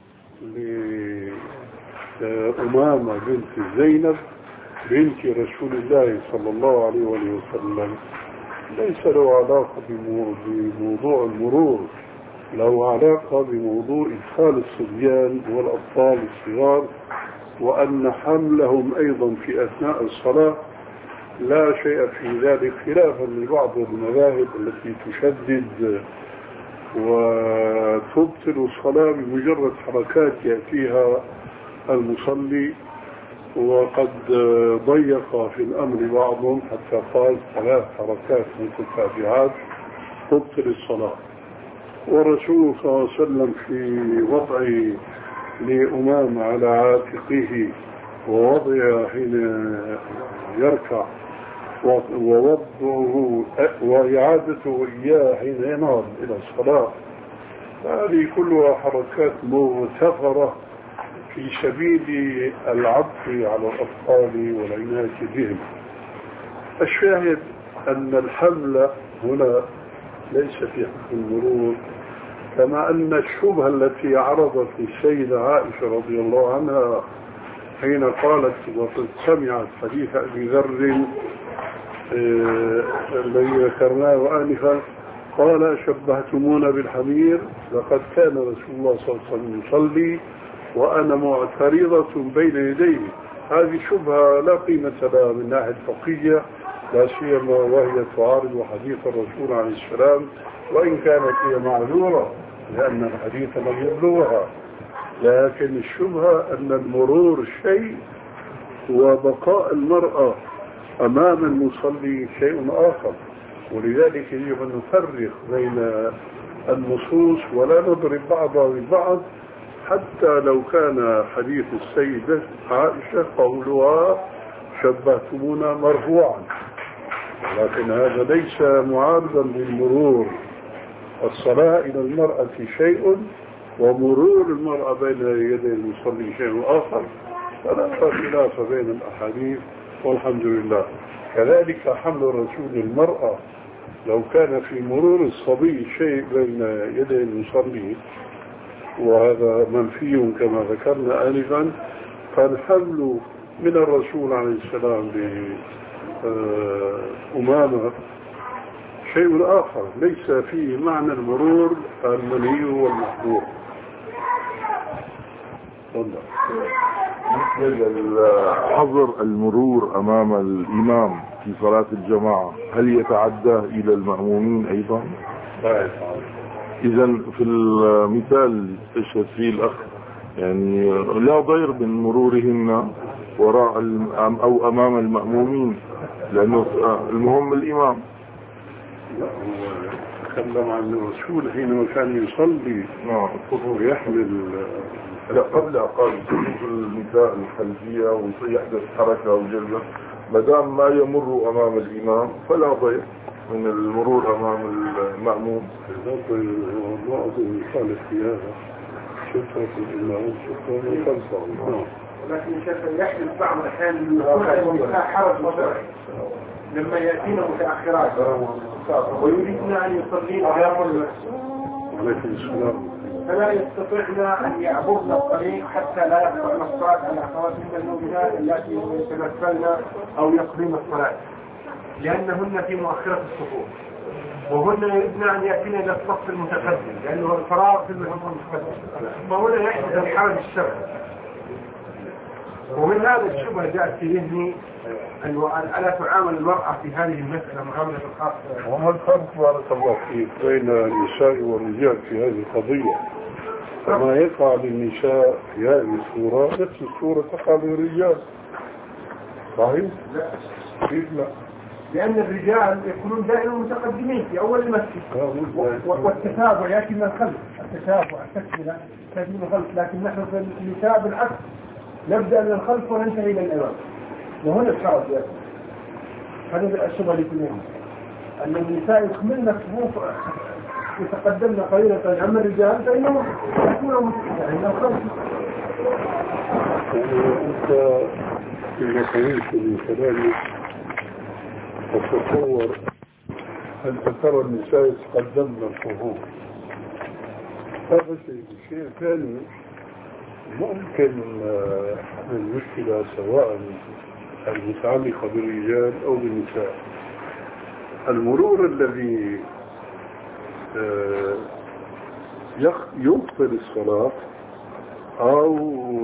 لأمامة بنت زينب بنت رسول الله صلى الله عليه وسلم ليس له علاقة بموضوع المرور، له علاقة بموضوع إدخال الصبيان والأطفال الصغار، وأن حملهم أيضا في أثناء الصلاة لا شيء في ذلك، خلافا لبعض المذاهب التي تشدد وتبطل الصلاة بمجرد حركات يأتيها المصلي، وقد ضيق في الأمر بعضهم حتى قال ثلاث حركات متتابعات تبطل الصلاة. والرسول صلى الله عليه وسلم في وضعه لأمام على عاتقه ووضعها حين يركع ووضعه وإعادته إياه حين ينهض إلى الصلاة، هذه كلها حركات مغتفرة في سبيل العطف على الأطفال والعناية بهم. الشاهد أن الحمل هنا ليس في حق المرور، كما أن الشبهة التي عرضت السيدة عائشة رضي الله عنها حين قالت وقد سمعت حديث أبي ذر الذي ذكرناه آنفا قال شبهتمونا بالحمير لقد كان رسول الله صلى الله عليه وسلم يصلي وأنا معترضة بين يديه. هذه شبهة لا قيمة لها من ناحية فقهية، لا سيما وهي تعارض حديث الرسول عليه السلام، وإن كانت هي معذورة لأن الحديث لم يبلغها، لكن الشبهة أن المرور شيء وبقاء المرأة أمام المصلي شيء آخر. ولذلك يجب أن نفرق بين النصوص ولا نضرب بعضها ببعض، حتى لو كان حديث السيدة عائشة قولها شبهتمونا مرفوعا، لكن هذا ليس معارضا للمرور. الصلاة إلى المرأة شيء ومرور المرأة بين يدي المصلي شيء آخر، فلا خلاف بين الأحاديث والحمد لله. كذلك حمل الرسول المرأة لو كان في مرور الصبي شيء بين يدي المصلي وهذا منفي كما ذكرنا آنفا، فالحمل من الرسول عليه السلام لأمامة شيء آخر ليس فيه معنى المرور المنهي والمحظور. مثل حظر المرور أمام الإمام في صلاة الجماعة هل يتعدى إلى المأمومين أيضا؟ لا يتعدى. إذن في المثال استشهد فيه الأخ يعني لا ضير من مرورهن وراء أو أمام المأمومين لأنه المهم الإمام. لا هو تكلم عن الرسول حينما كان يصلي ويحمل. لا قبل قال في المثال الخلفية ويحدث حركة أو جلة ما دام ما يمر أمام الإمام فلا ضير من المرور أمام المأموم. بعض المثال في هذا شفرة الإمام شفرة من خلفه. ولكن شفرة يحدث بعض الأحيان يكون حرج مشرعي لما يأتينا متأخرات ويريدنا أن يصلين ويقول عليكم السلام فلا يستطيعنا أن يعبرنا الطريق حتى لا يقطعنا الصلاة على خواتم المؤمنات التي يتنفلن أو يقضين الصلاة لأنهن في مؤخرة الصفوف وهن يريدن أن يأتينا إلى الصف المتقدم لأنه الفراغ في الصف المتقدم فهنا يحدث الحرج الشرعي. ومن هذا الشبه جاءت في ذهني أن ألا تعامل المرأة في هذه المسألة معاملة خاصة. وما الفرق بارك الله فيك بين النساء والرجال في هذه القضية؟ فما يقع للنساء في هذه الصورة نفس الصورة تقع للرجال صحيح؟ لا كيف لا؟ لأن الرجال يكونون دائما متقدمين في أول المسجد والتتابع يأتي من الخلف التتابع التكملة تأتي من الخلف لكن نحن في النساء بالعكس نبدأ من الخلف وننتهي إلى الأمام وهنا الحرج يأتي. هذا الشبه لكلهم أن النساء يكملن الصفوف يتقدمن قليلا أما الرجال فإنهم يكونوا متقدمين من الخلف. أنت إذا قلت من كلامك تتصور أنت ترى النساء يتقدمن الصفوف هذا شيء. شيء ثاني ممكن المشكلة سواء المتعلقة بالرجال أو بالنساء المرور الذي يبطل الصلاة أو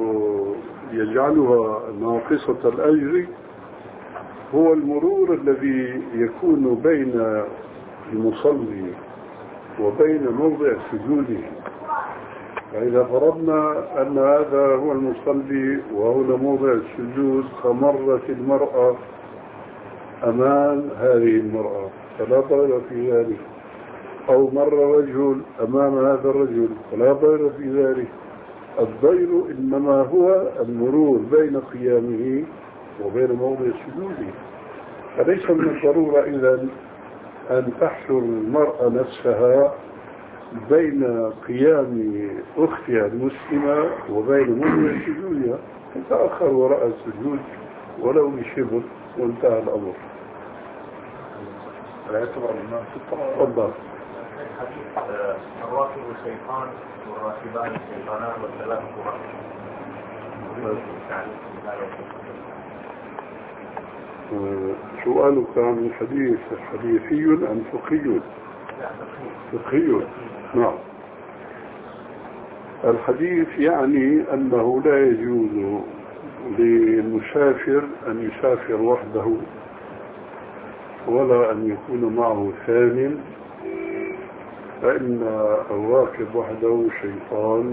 يجعلها ناقصة الأجر هو المرور الذي يكون بين المصلي وبين موضع سجوده. فإذا فرضنا أن هذا هو المصلي وهنا موضع السجود فمرت المرأة أمام هذه المرأة فلا ضير في ذلك أو مر رجل أمام هذا الرجل فلا ضير في ذلك. الضير إنما هو المرور بين قيامه وبين موضع سجوده. فليس من الضرورة إذن أن تحشر المرأة نفسها بين قيام أختها المسلمة وبين موضع سجودها تتأخر وراء السجود ولو بشبر وانتهى الأمر. لا يعتبر الإمام في الطرق. تفضل. الحديث الراكب الشيطان والراكبان الشيطانان والثلاث قرآن. سؤالك عن الحديث حديثي أم فقهي؟ فقهي. نعم. الحديث يعني أنه لا يجوز للمسافر أن يسافر وحده ولا أن يكون معه ثان فإن الراكب وحده شيطان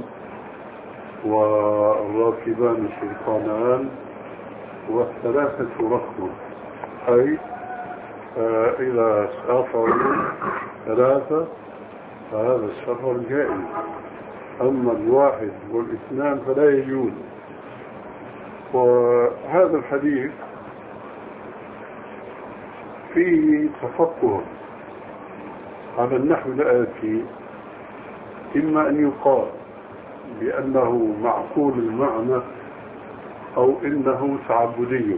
والراكبان شيطانان والثلاثة ركب أي إذا سافروا ثلاثة فهذا السفر جائز أما الواحد والاثنان فلا يجوز. وهذا الحديث فيه تفقه على النحو الآتي إما أن يقال بأنه معقول المعنى أو إنه تعبدي.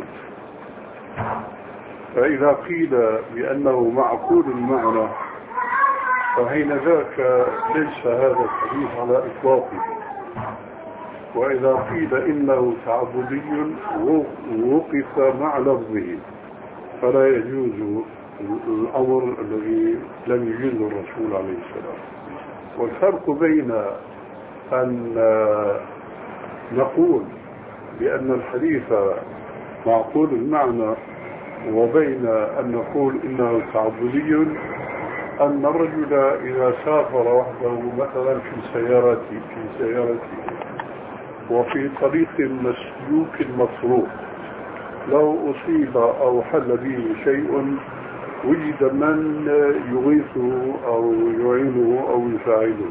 فإذا قيل بأنه معقول المعنى فحين ذاك ليس هذا الحديث على إطلاقه وإذا قيل إنه تعبدي وقف مع لفظه فلا يجوز الأمر الذي لم يجوز الرسول عليه السلام. والفرق بين أن نقول بأن الحديث معقول المعنى وبين أن نقول إنه تعبدي أن الرجل إذا سافر وحده مثلا في سيارته في سيارته وفي طريق مسلوك مطروق لو أصيب أو حل به شيء وجد من يغيثه أو يعينه أو يساعده،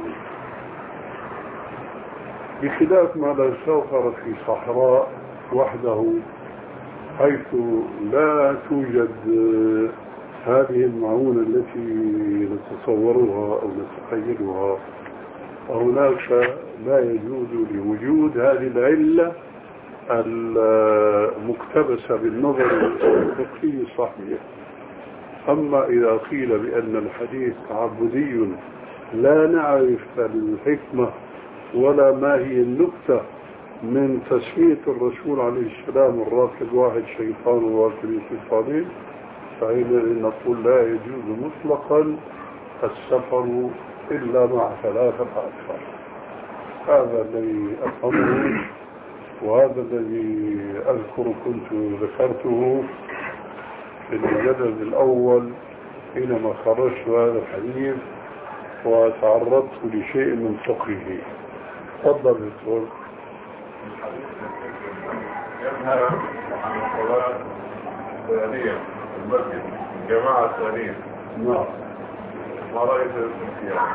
بخلاف ما لو سافر في صحراء وحده حيث لا توجد هذه المعونة التي نتصورها أو نتخيلها، وهناك لا يجوز لوجود هذه العلة المقتبسة بالنظر الفقهي الصحيح. أما إذا قيل بأن الحديث تعبدي لا نعرف الحكمة ولا ما هي النكتة من تسمية الرسول عليه السلام الراكب واحد شيطان وراكب شيطانين، فحينئذ نقول لا يجوز مطلقا السفر إلا مع ثلاثة أكثر. هذا الذي أفهمه وهذا الذي أذكر كنت ذكرته في الجدل الأول حينما خرجت هذا الحديث وتعرضت لشيء من فقهه. تفضل دكتور. ينهى عن الصلاة الثانية في المسجد الجماعة الثانية. نعم. ما رأيت فيها؟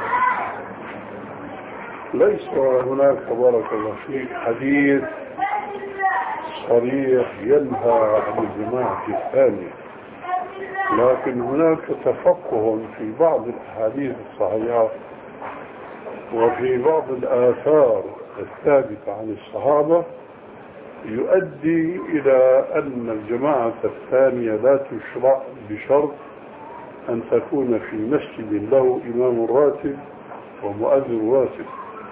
ليس هناك بارك الله فيك حديث صريح ينهى عن الجماعة الثانية، لكن هناك تفقه في بعض الأحاديث الصحيحة وفي بعض الآثار الثابتة عن الصحابة يؤدي إلى أن الجماعة الثانية لا تشرع بشرط أن تكون في مسجد له إمام راتب ومؤذن راتب.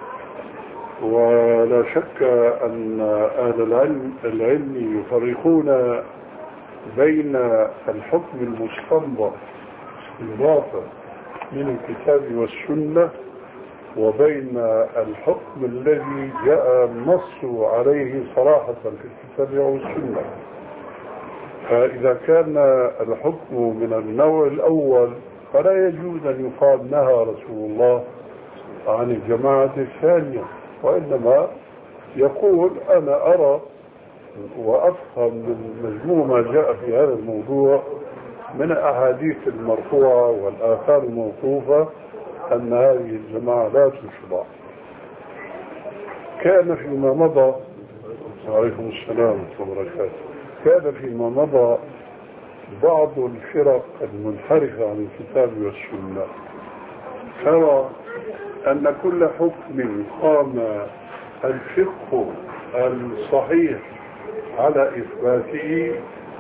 ولا شك أن أهل العلم, العلم يفرقون بين الحكم المستنبط استنباطا من الكتاب والسنة وبين الحكم الذي جاء النص عليه صراحة في الكتاب والسنة. فإذا كان الحكم من النوع الأول فلا يجوز أن يقال نهى رسول الله عن الجماعة الثانية، وإنما يقول أنا أرى وأفهم من مجموع ما جاء في هذا الموضوع من الأحاديث المرفوعة والآثار الموقوفة أن هذه الجماعة لا تشرع. كان فيما مضى وعليكم السلام ورحمة الله وبركاته كان فيما مضى بعض الفرق المنحرفة عن الكتاب والسنة ترى أن كل حكم قام الفقه الصحيح على إثباته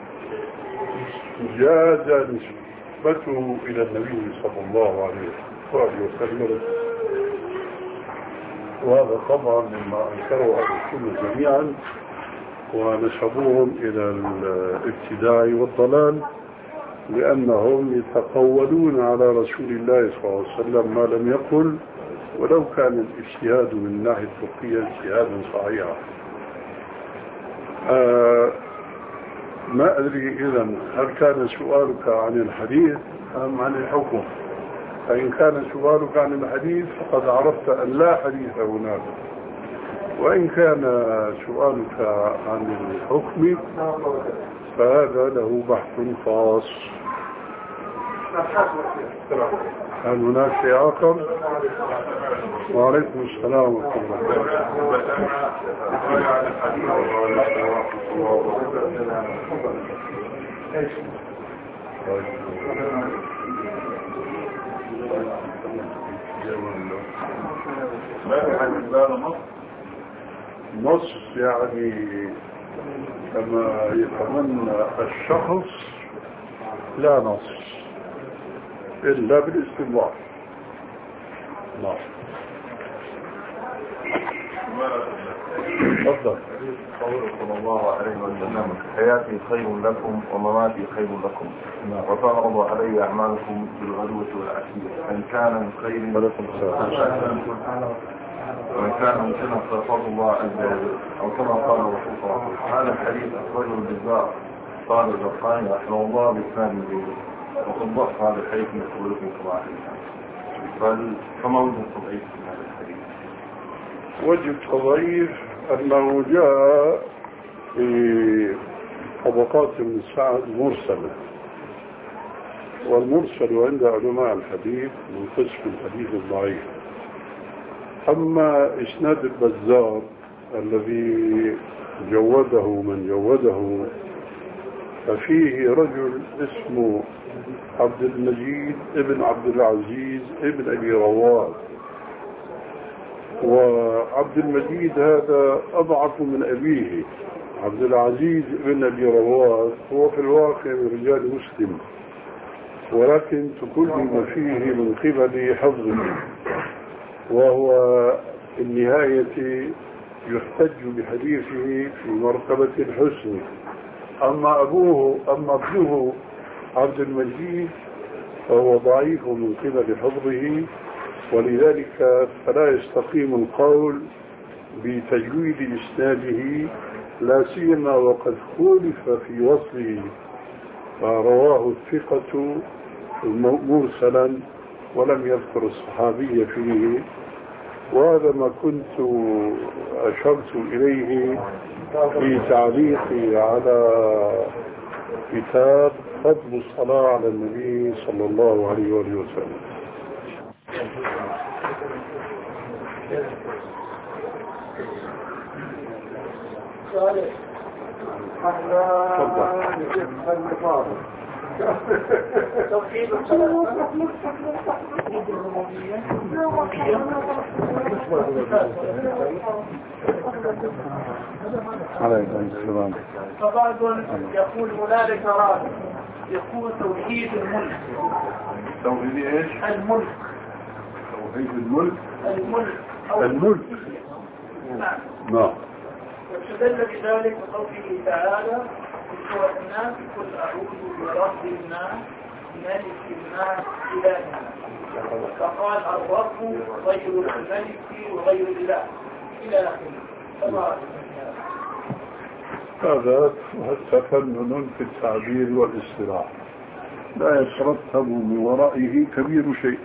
جاز نسبته إلى النبي صلى الله عليه وسلم، وهذا طبعا مما أنكره أهل السنة جميعا ونسبوهم إلى الابتداع والضلال، لأنهم يتقولون على رسول الله صلى الله عليه وسلم ما لم يقل ولو كان الاجتهاد من الناحية الفقهية اجتهادا صحيحا. آه ما أدري إذن هل كان سؤالك عن الحديث أم عن الحكم؟ فإن كان سؤالك عن الحديث فقد عرفت أن لا حديث هناك، وإن كان سؤالك عن الحكم فهذا له بحث خاص. هل هناك شيء آخر؟ وعليكم السلام ورحمة الله. نص يعني كما يتمنى الشخص لا نص إلا بالاستنباط. نعم. تفضل. قوله صلى الله عليه وسلم حياتي خير لكم ومماتي خير لكم وتعرض علي أعمالكم بالغدوة والعشية إن كان من خير ولكم السلام. وإن كان من سنة ففضل الله عز وجل أو كما قال الرسول صلى الله عليه وسلم. هذا الحديث أخرجه الجزار قال الزرقاني رحمه الله بإسناد جيد وقد ضعف هذا الحديث من قبولكم صباح بل فما وجه التضعيف في هذا الحديث؟ وجه التضعيف أنه جاء في طبقات من سعد مرسلة، والمرسل عند علماء الحديث من قسم الحديث الضعيف. أما إسناد البزار الذي جوده من جوده ففيه رجل اسمه عبد المجيد ابن عبد العزيز ابن أبي رواد، وعبد المجيد هذا أضعف من أبيه. عبد العزيز ابن أبي رواد هو في الواقع من رجال مسلم، ولكن تكلم فيه من قبل حفظه، وهو في النهاية يحتج بحديثه في مرتبة الحسن. أما أبوه أما ابنه عبد المجيد فهو ضعيف من قبل حفظه، ولذلك فلا يستقيم القول بتجويد إسناده، لا سيما وقد خولف في وصله فرواه الثقة مرسلا ولم يذكر الصحابي فيه. وهذا ما كنت أشرت إليه في تعليقي على كتاب فضل الصلاة على النبي صلى الله عليه وآله وسلم. توحيد عليكم السلام. فبعض يقول هنالك رابع يقول توحيد الملك. توحيد ايش؟ الملك. توحيد الملك. الملك. الملك. نعم. نعم. واستدل بذلك بقوله تعالى في سورة الناس قل أعوذ برب الناس ملك الناس إله الناس، فقال الرب غير الملك وغير الإله إلى آخره. هذا تفنن في التعبير والاصطلاح لا يترتب من ورائه كبير شيء.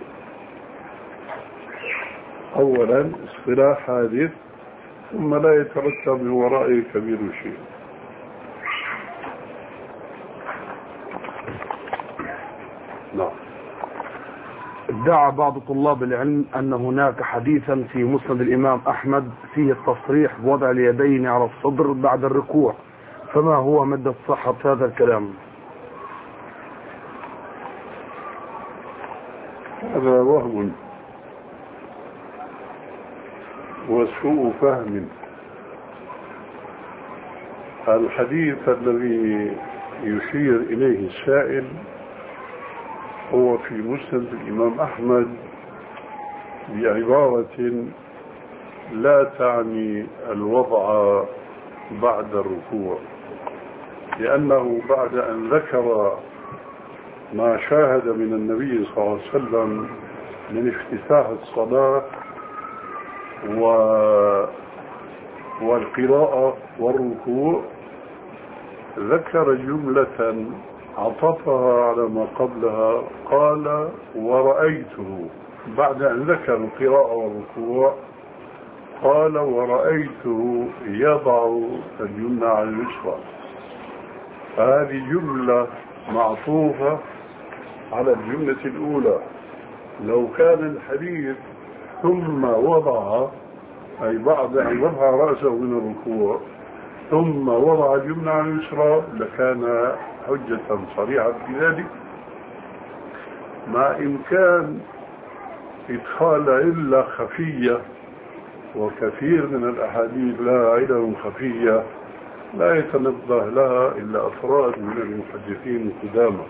أولا اصطلاح حادث، ثم لا يترتب من ورائه كبير شيء. نعم. ادعى بعض طلاب العلم أن هناك حديثا في مسند الإمام أحمد فيه التصريح بوضع اليدين على الصدر بعد الركوع، فما هو مدى صحة هذا الكلام؟ هذا وهم وسوء فهم. الحديث الذي يشير إليه السائل هو في مسند الإمام أحمد بعبارة لا تعني الوضع بعد الركوع، لأنه بعد أن ذكر ما شاهد من النبي صلى الله عليه وسلم من افتتاح الصلاة و... والقراءة والركوع، ذكر جملة عطفها على ما قبلها، قال ورأيته. بعد أن ذكر القراءة والركوع قال ورأيته يضع اليمنى على اليسرى. هذه جملة معطوفة على الجملة الأولى. لو كان الحديث ثم وضع أي بعد أن وضع رأسه من الركوع ثم وضع اليمنى على اليسرى لكان حجة صريحة في ذلك، مع إمكان إدخال علة خفية، وكثير من الأحاديث لها علل خفية لا يتنبه لها إلا أفراد من المحدثين القدامى،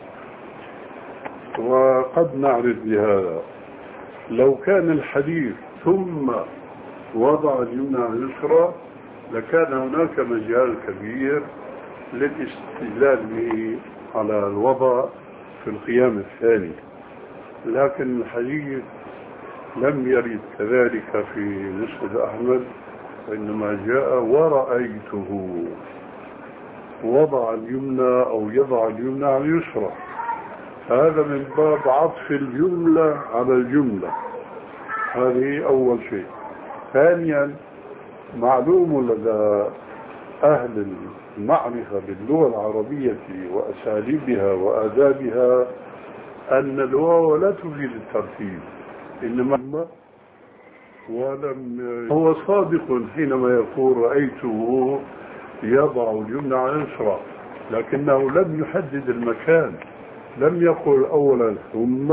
وقد نعرف بهذا. لو كان الحديث ثم وضع اليمنى على اليسرى لكان هناك مجال كبير للاستدلال به على الوضع في القيام الثاني، لكن الحديث لم يرد كذلك في مسند أحمد، وإنما جاء ورأيته وضع اليمنى أو يضع اليمنى على اليسرى. هذا من باب عطف الجملة على الجملة. هذه أول شيء. ثانيا، معلوم لدى أهل المعرفة باللغة العربية وأساليبها وآدابها أن الواو لا تفيد الترتيب، إنما ولم هو صادق حينما يقول رأيته يضع اليمنى على اليسرى، لكنه لم يحدد المكان، لم يقل أولا ثم،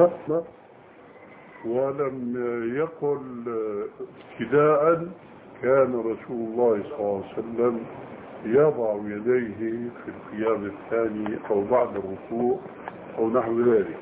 ولم يقل ابتداء كان رسول الله صلى الله عليه وسلم يضع يديه في القيام الثاني أو بعد الركوع أو نحو ذلك.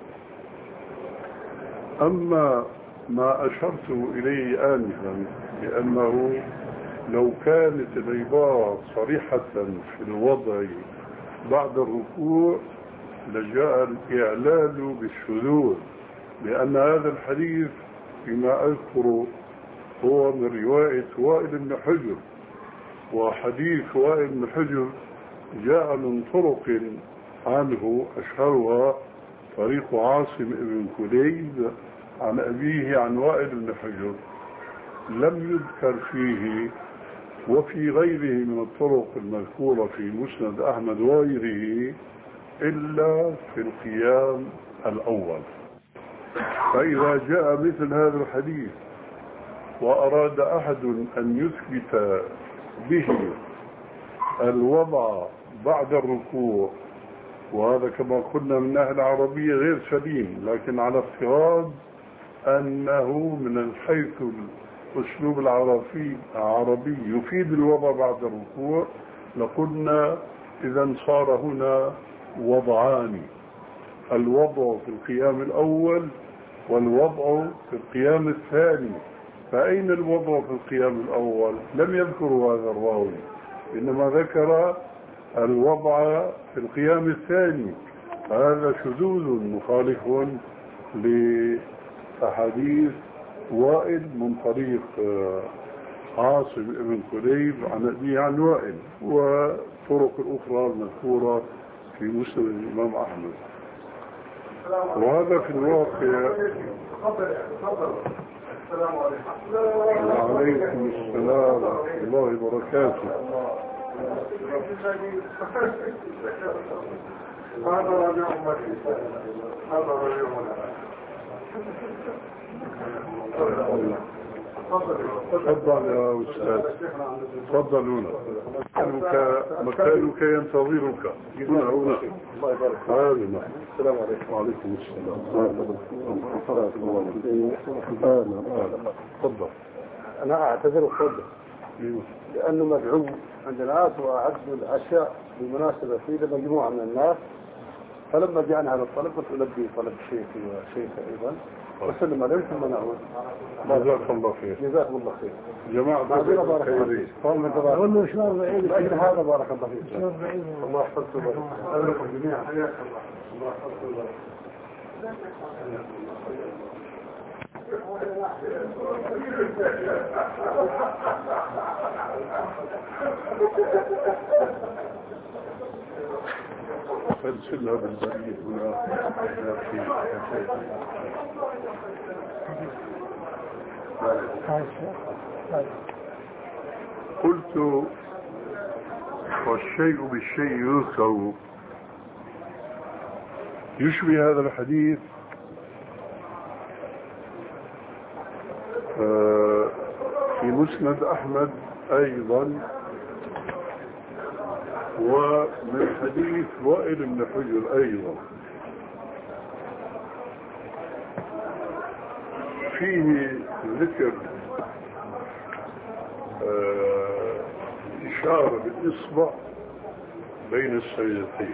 أما ما أشرت إليه آنفا بأنه لو كانت العبارة صريحة في الوضع بعد الركوع لجاء الإعلان بالشذوذ، لأن هذا الحديث فيما أذكر هو من رواية وائل بن حجر، وحديث وائل بن حجر جاء من طرق عنه أشهرها طريق عاصم بن كليب عن أبيه عن وائل بن حجر، لم يذكر فيه وفي غيره من الطرق المذكورة في مسند أحمد وغيره إلا في القيام الأول. فإذا جاء مثل هذا الحديث وأراد أحد أن يثبت به الوضع بعد الركوع، وهذا كما قلنا من الناحية العربية غير سليم، لكن على افتراض أنه من حيث الأسلوب العربي العربي يفيد الوضع بعد الركوع، لقلنا إذا صار هنا وضعان، الوضع في القيام الأول والوضع في القيام الثاني. فأين الوضع في القيام الأول؟ لم يذكروا هذا الراوي، إنما ذكر الوضع في القيام الثاني. هذا شذوذ مخالف لأحاديث وائل من طريق عاصم بن كليب عن أبيه عن وائل، وطرق الأخرى المذكورة في مسند الإمام أحمد. وهذا في الواقع. وعليكم السلام ورحمة الله وبركاته. هذا رجع أمتي، هذا رجع أمتي. تفضل يا أستاذ، تفضل هنا، مكانك مكانك ينتظرك هنا هنا. الله يبارك فيك. السلام عليكم. وعليكم السلام. تفضل. أنا أعتذر وأفضل لأنه مدعو عند الناس وأعدوا العشاء بالمناسبة في مجموعة من الناس، فلما جاءنا هذا الطلب قلت ألبي طلب شيخي وشيخي أيضا وسلم عليهم ثم نعود. جزاكم الله خير. جزاكم الله خير. جماعة بارك الله فيك. قوم انتظار. والله شلون بعيد. لأجل هذا بارك الله فيك. شلون بعيد. الله يحفظكم ويحفظكم جميعا. حياك الله. الله يحفظكم. فلسلها بالبريد هنا. قلت والشيء بالشيء يذكر، يشبه هذا الحديث في مسند أحمد أيضا، ومن حديث وائل بن حجر أيضا، فيه ذكر إشارة بالإصبع بين السيدتين.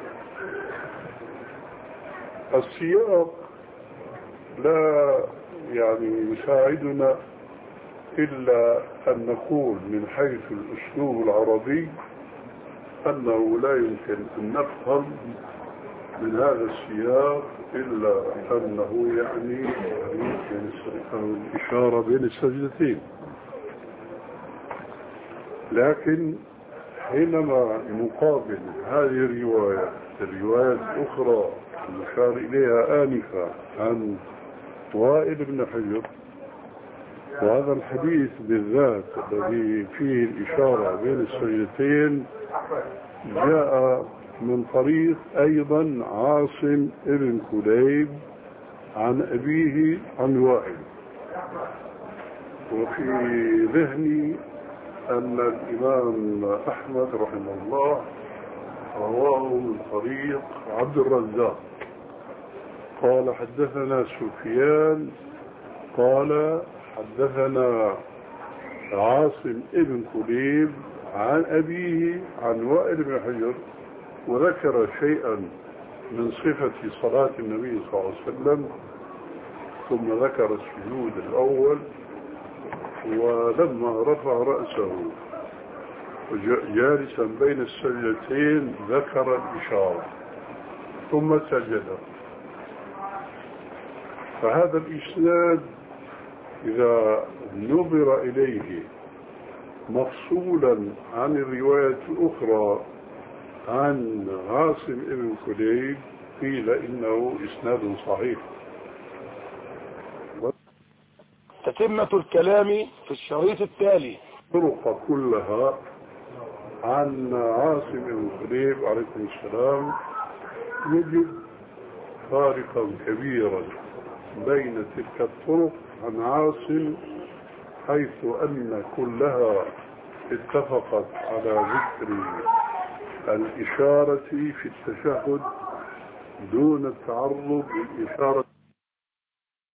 السياق لا يعني يساعدنا إلا أن نقول من حيث الأسلوب العربي أنه لا يمكن أن نفهم من هذا السياق إلا أنه يعني الإشارة بين السجدتين. لكن حينما نقابل هذه الرواية الروايات الأخرى المشار إليها آنفا عن وائل بن حجر، وهذا الحديث بالذات الذي فيه الإشارة بين السجدتين جاء من طريق أيضا عاصم ابن كليب عن أبيه عن وائل، وفي ذهني أن الإمام أحمد رحمه الله رواه من طريق عبد الرزاق قال حدثنا سفيان قال حدثنا عاصم ابن كليب عن أبيه عن وائل بن حجر، وذكر شيئا من صفة صلاة النبي صلى الله عليه وسلم، ثم ذكر السجود الأول، ولما رفع رأسه جالسا بين السجدتين ذكر الإشارة ثم سجد. فهذا الإسناد إذا نظر إليه مفصولا عن الرواية الأخرى عن عاصم ابن كليب قيل إنه إسناد صحيح. تتمة الكلام في الشريط التالي. طرق كلها عن عاصم ابن كليب عليكم السلام يجد فارقا كبيرا بين تلك الطرق عن عاصم، حيث أن كلها اتفقت على ذكر الإشارة في التشهد دون التعرض للإشارة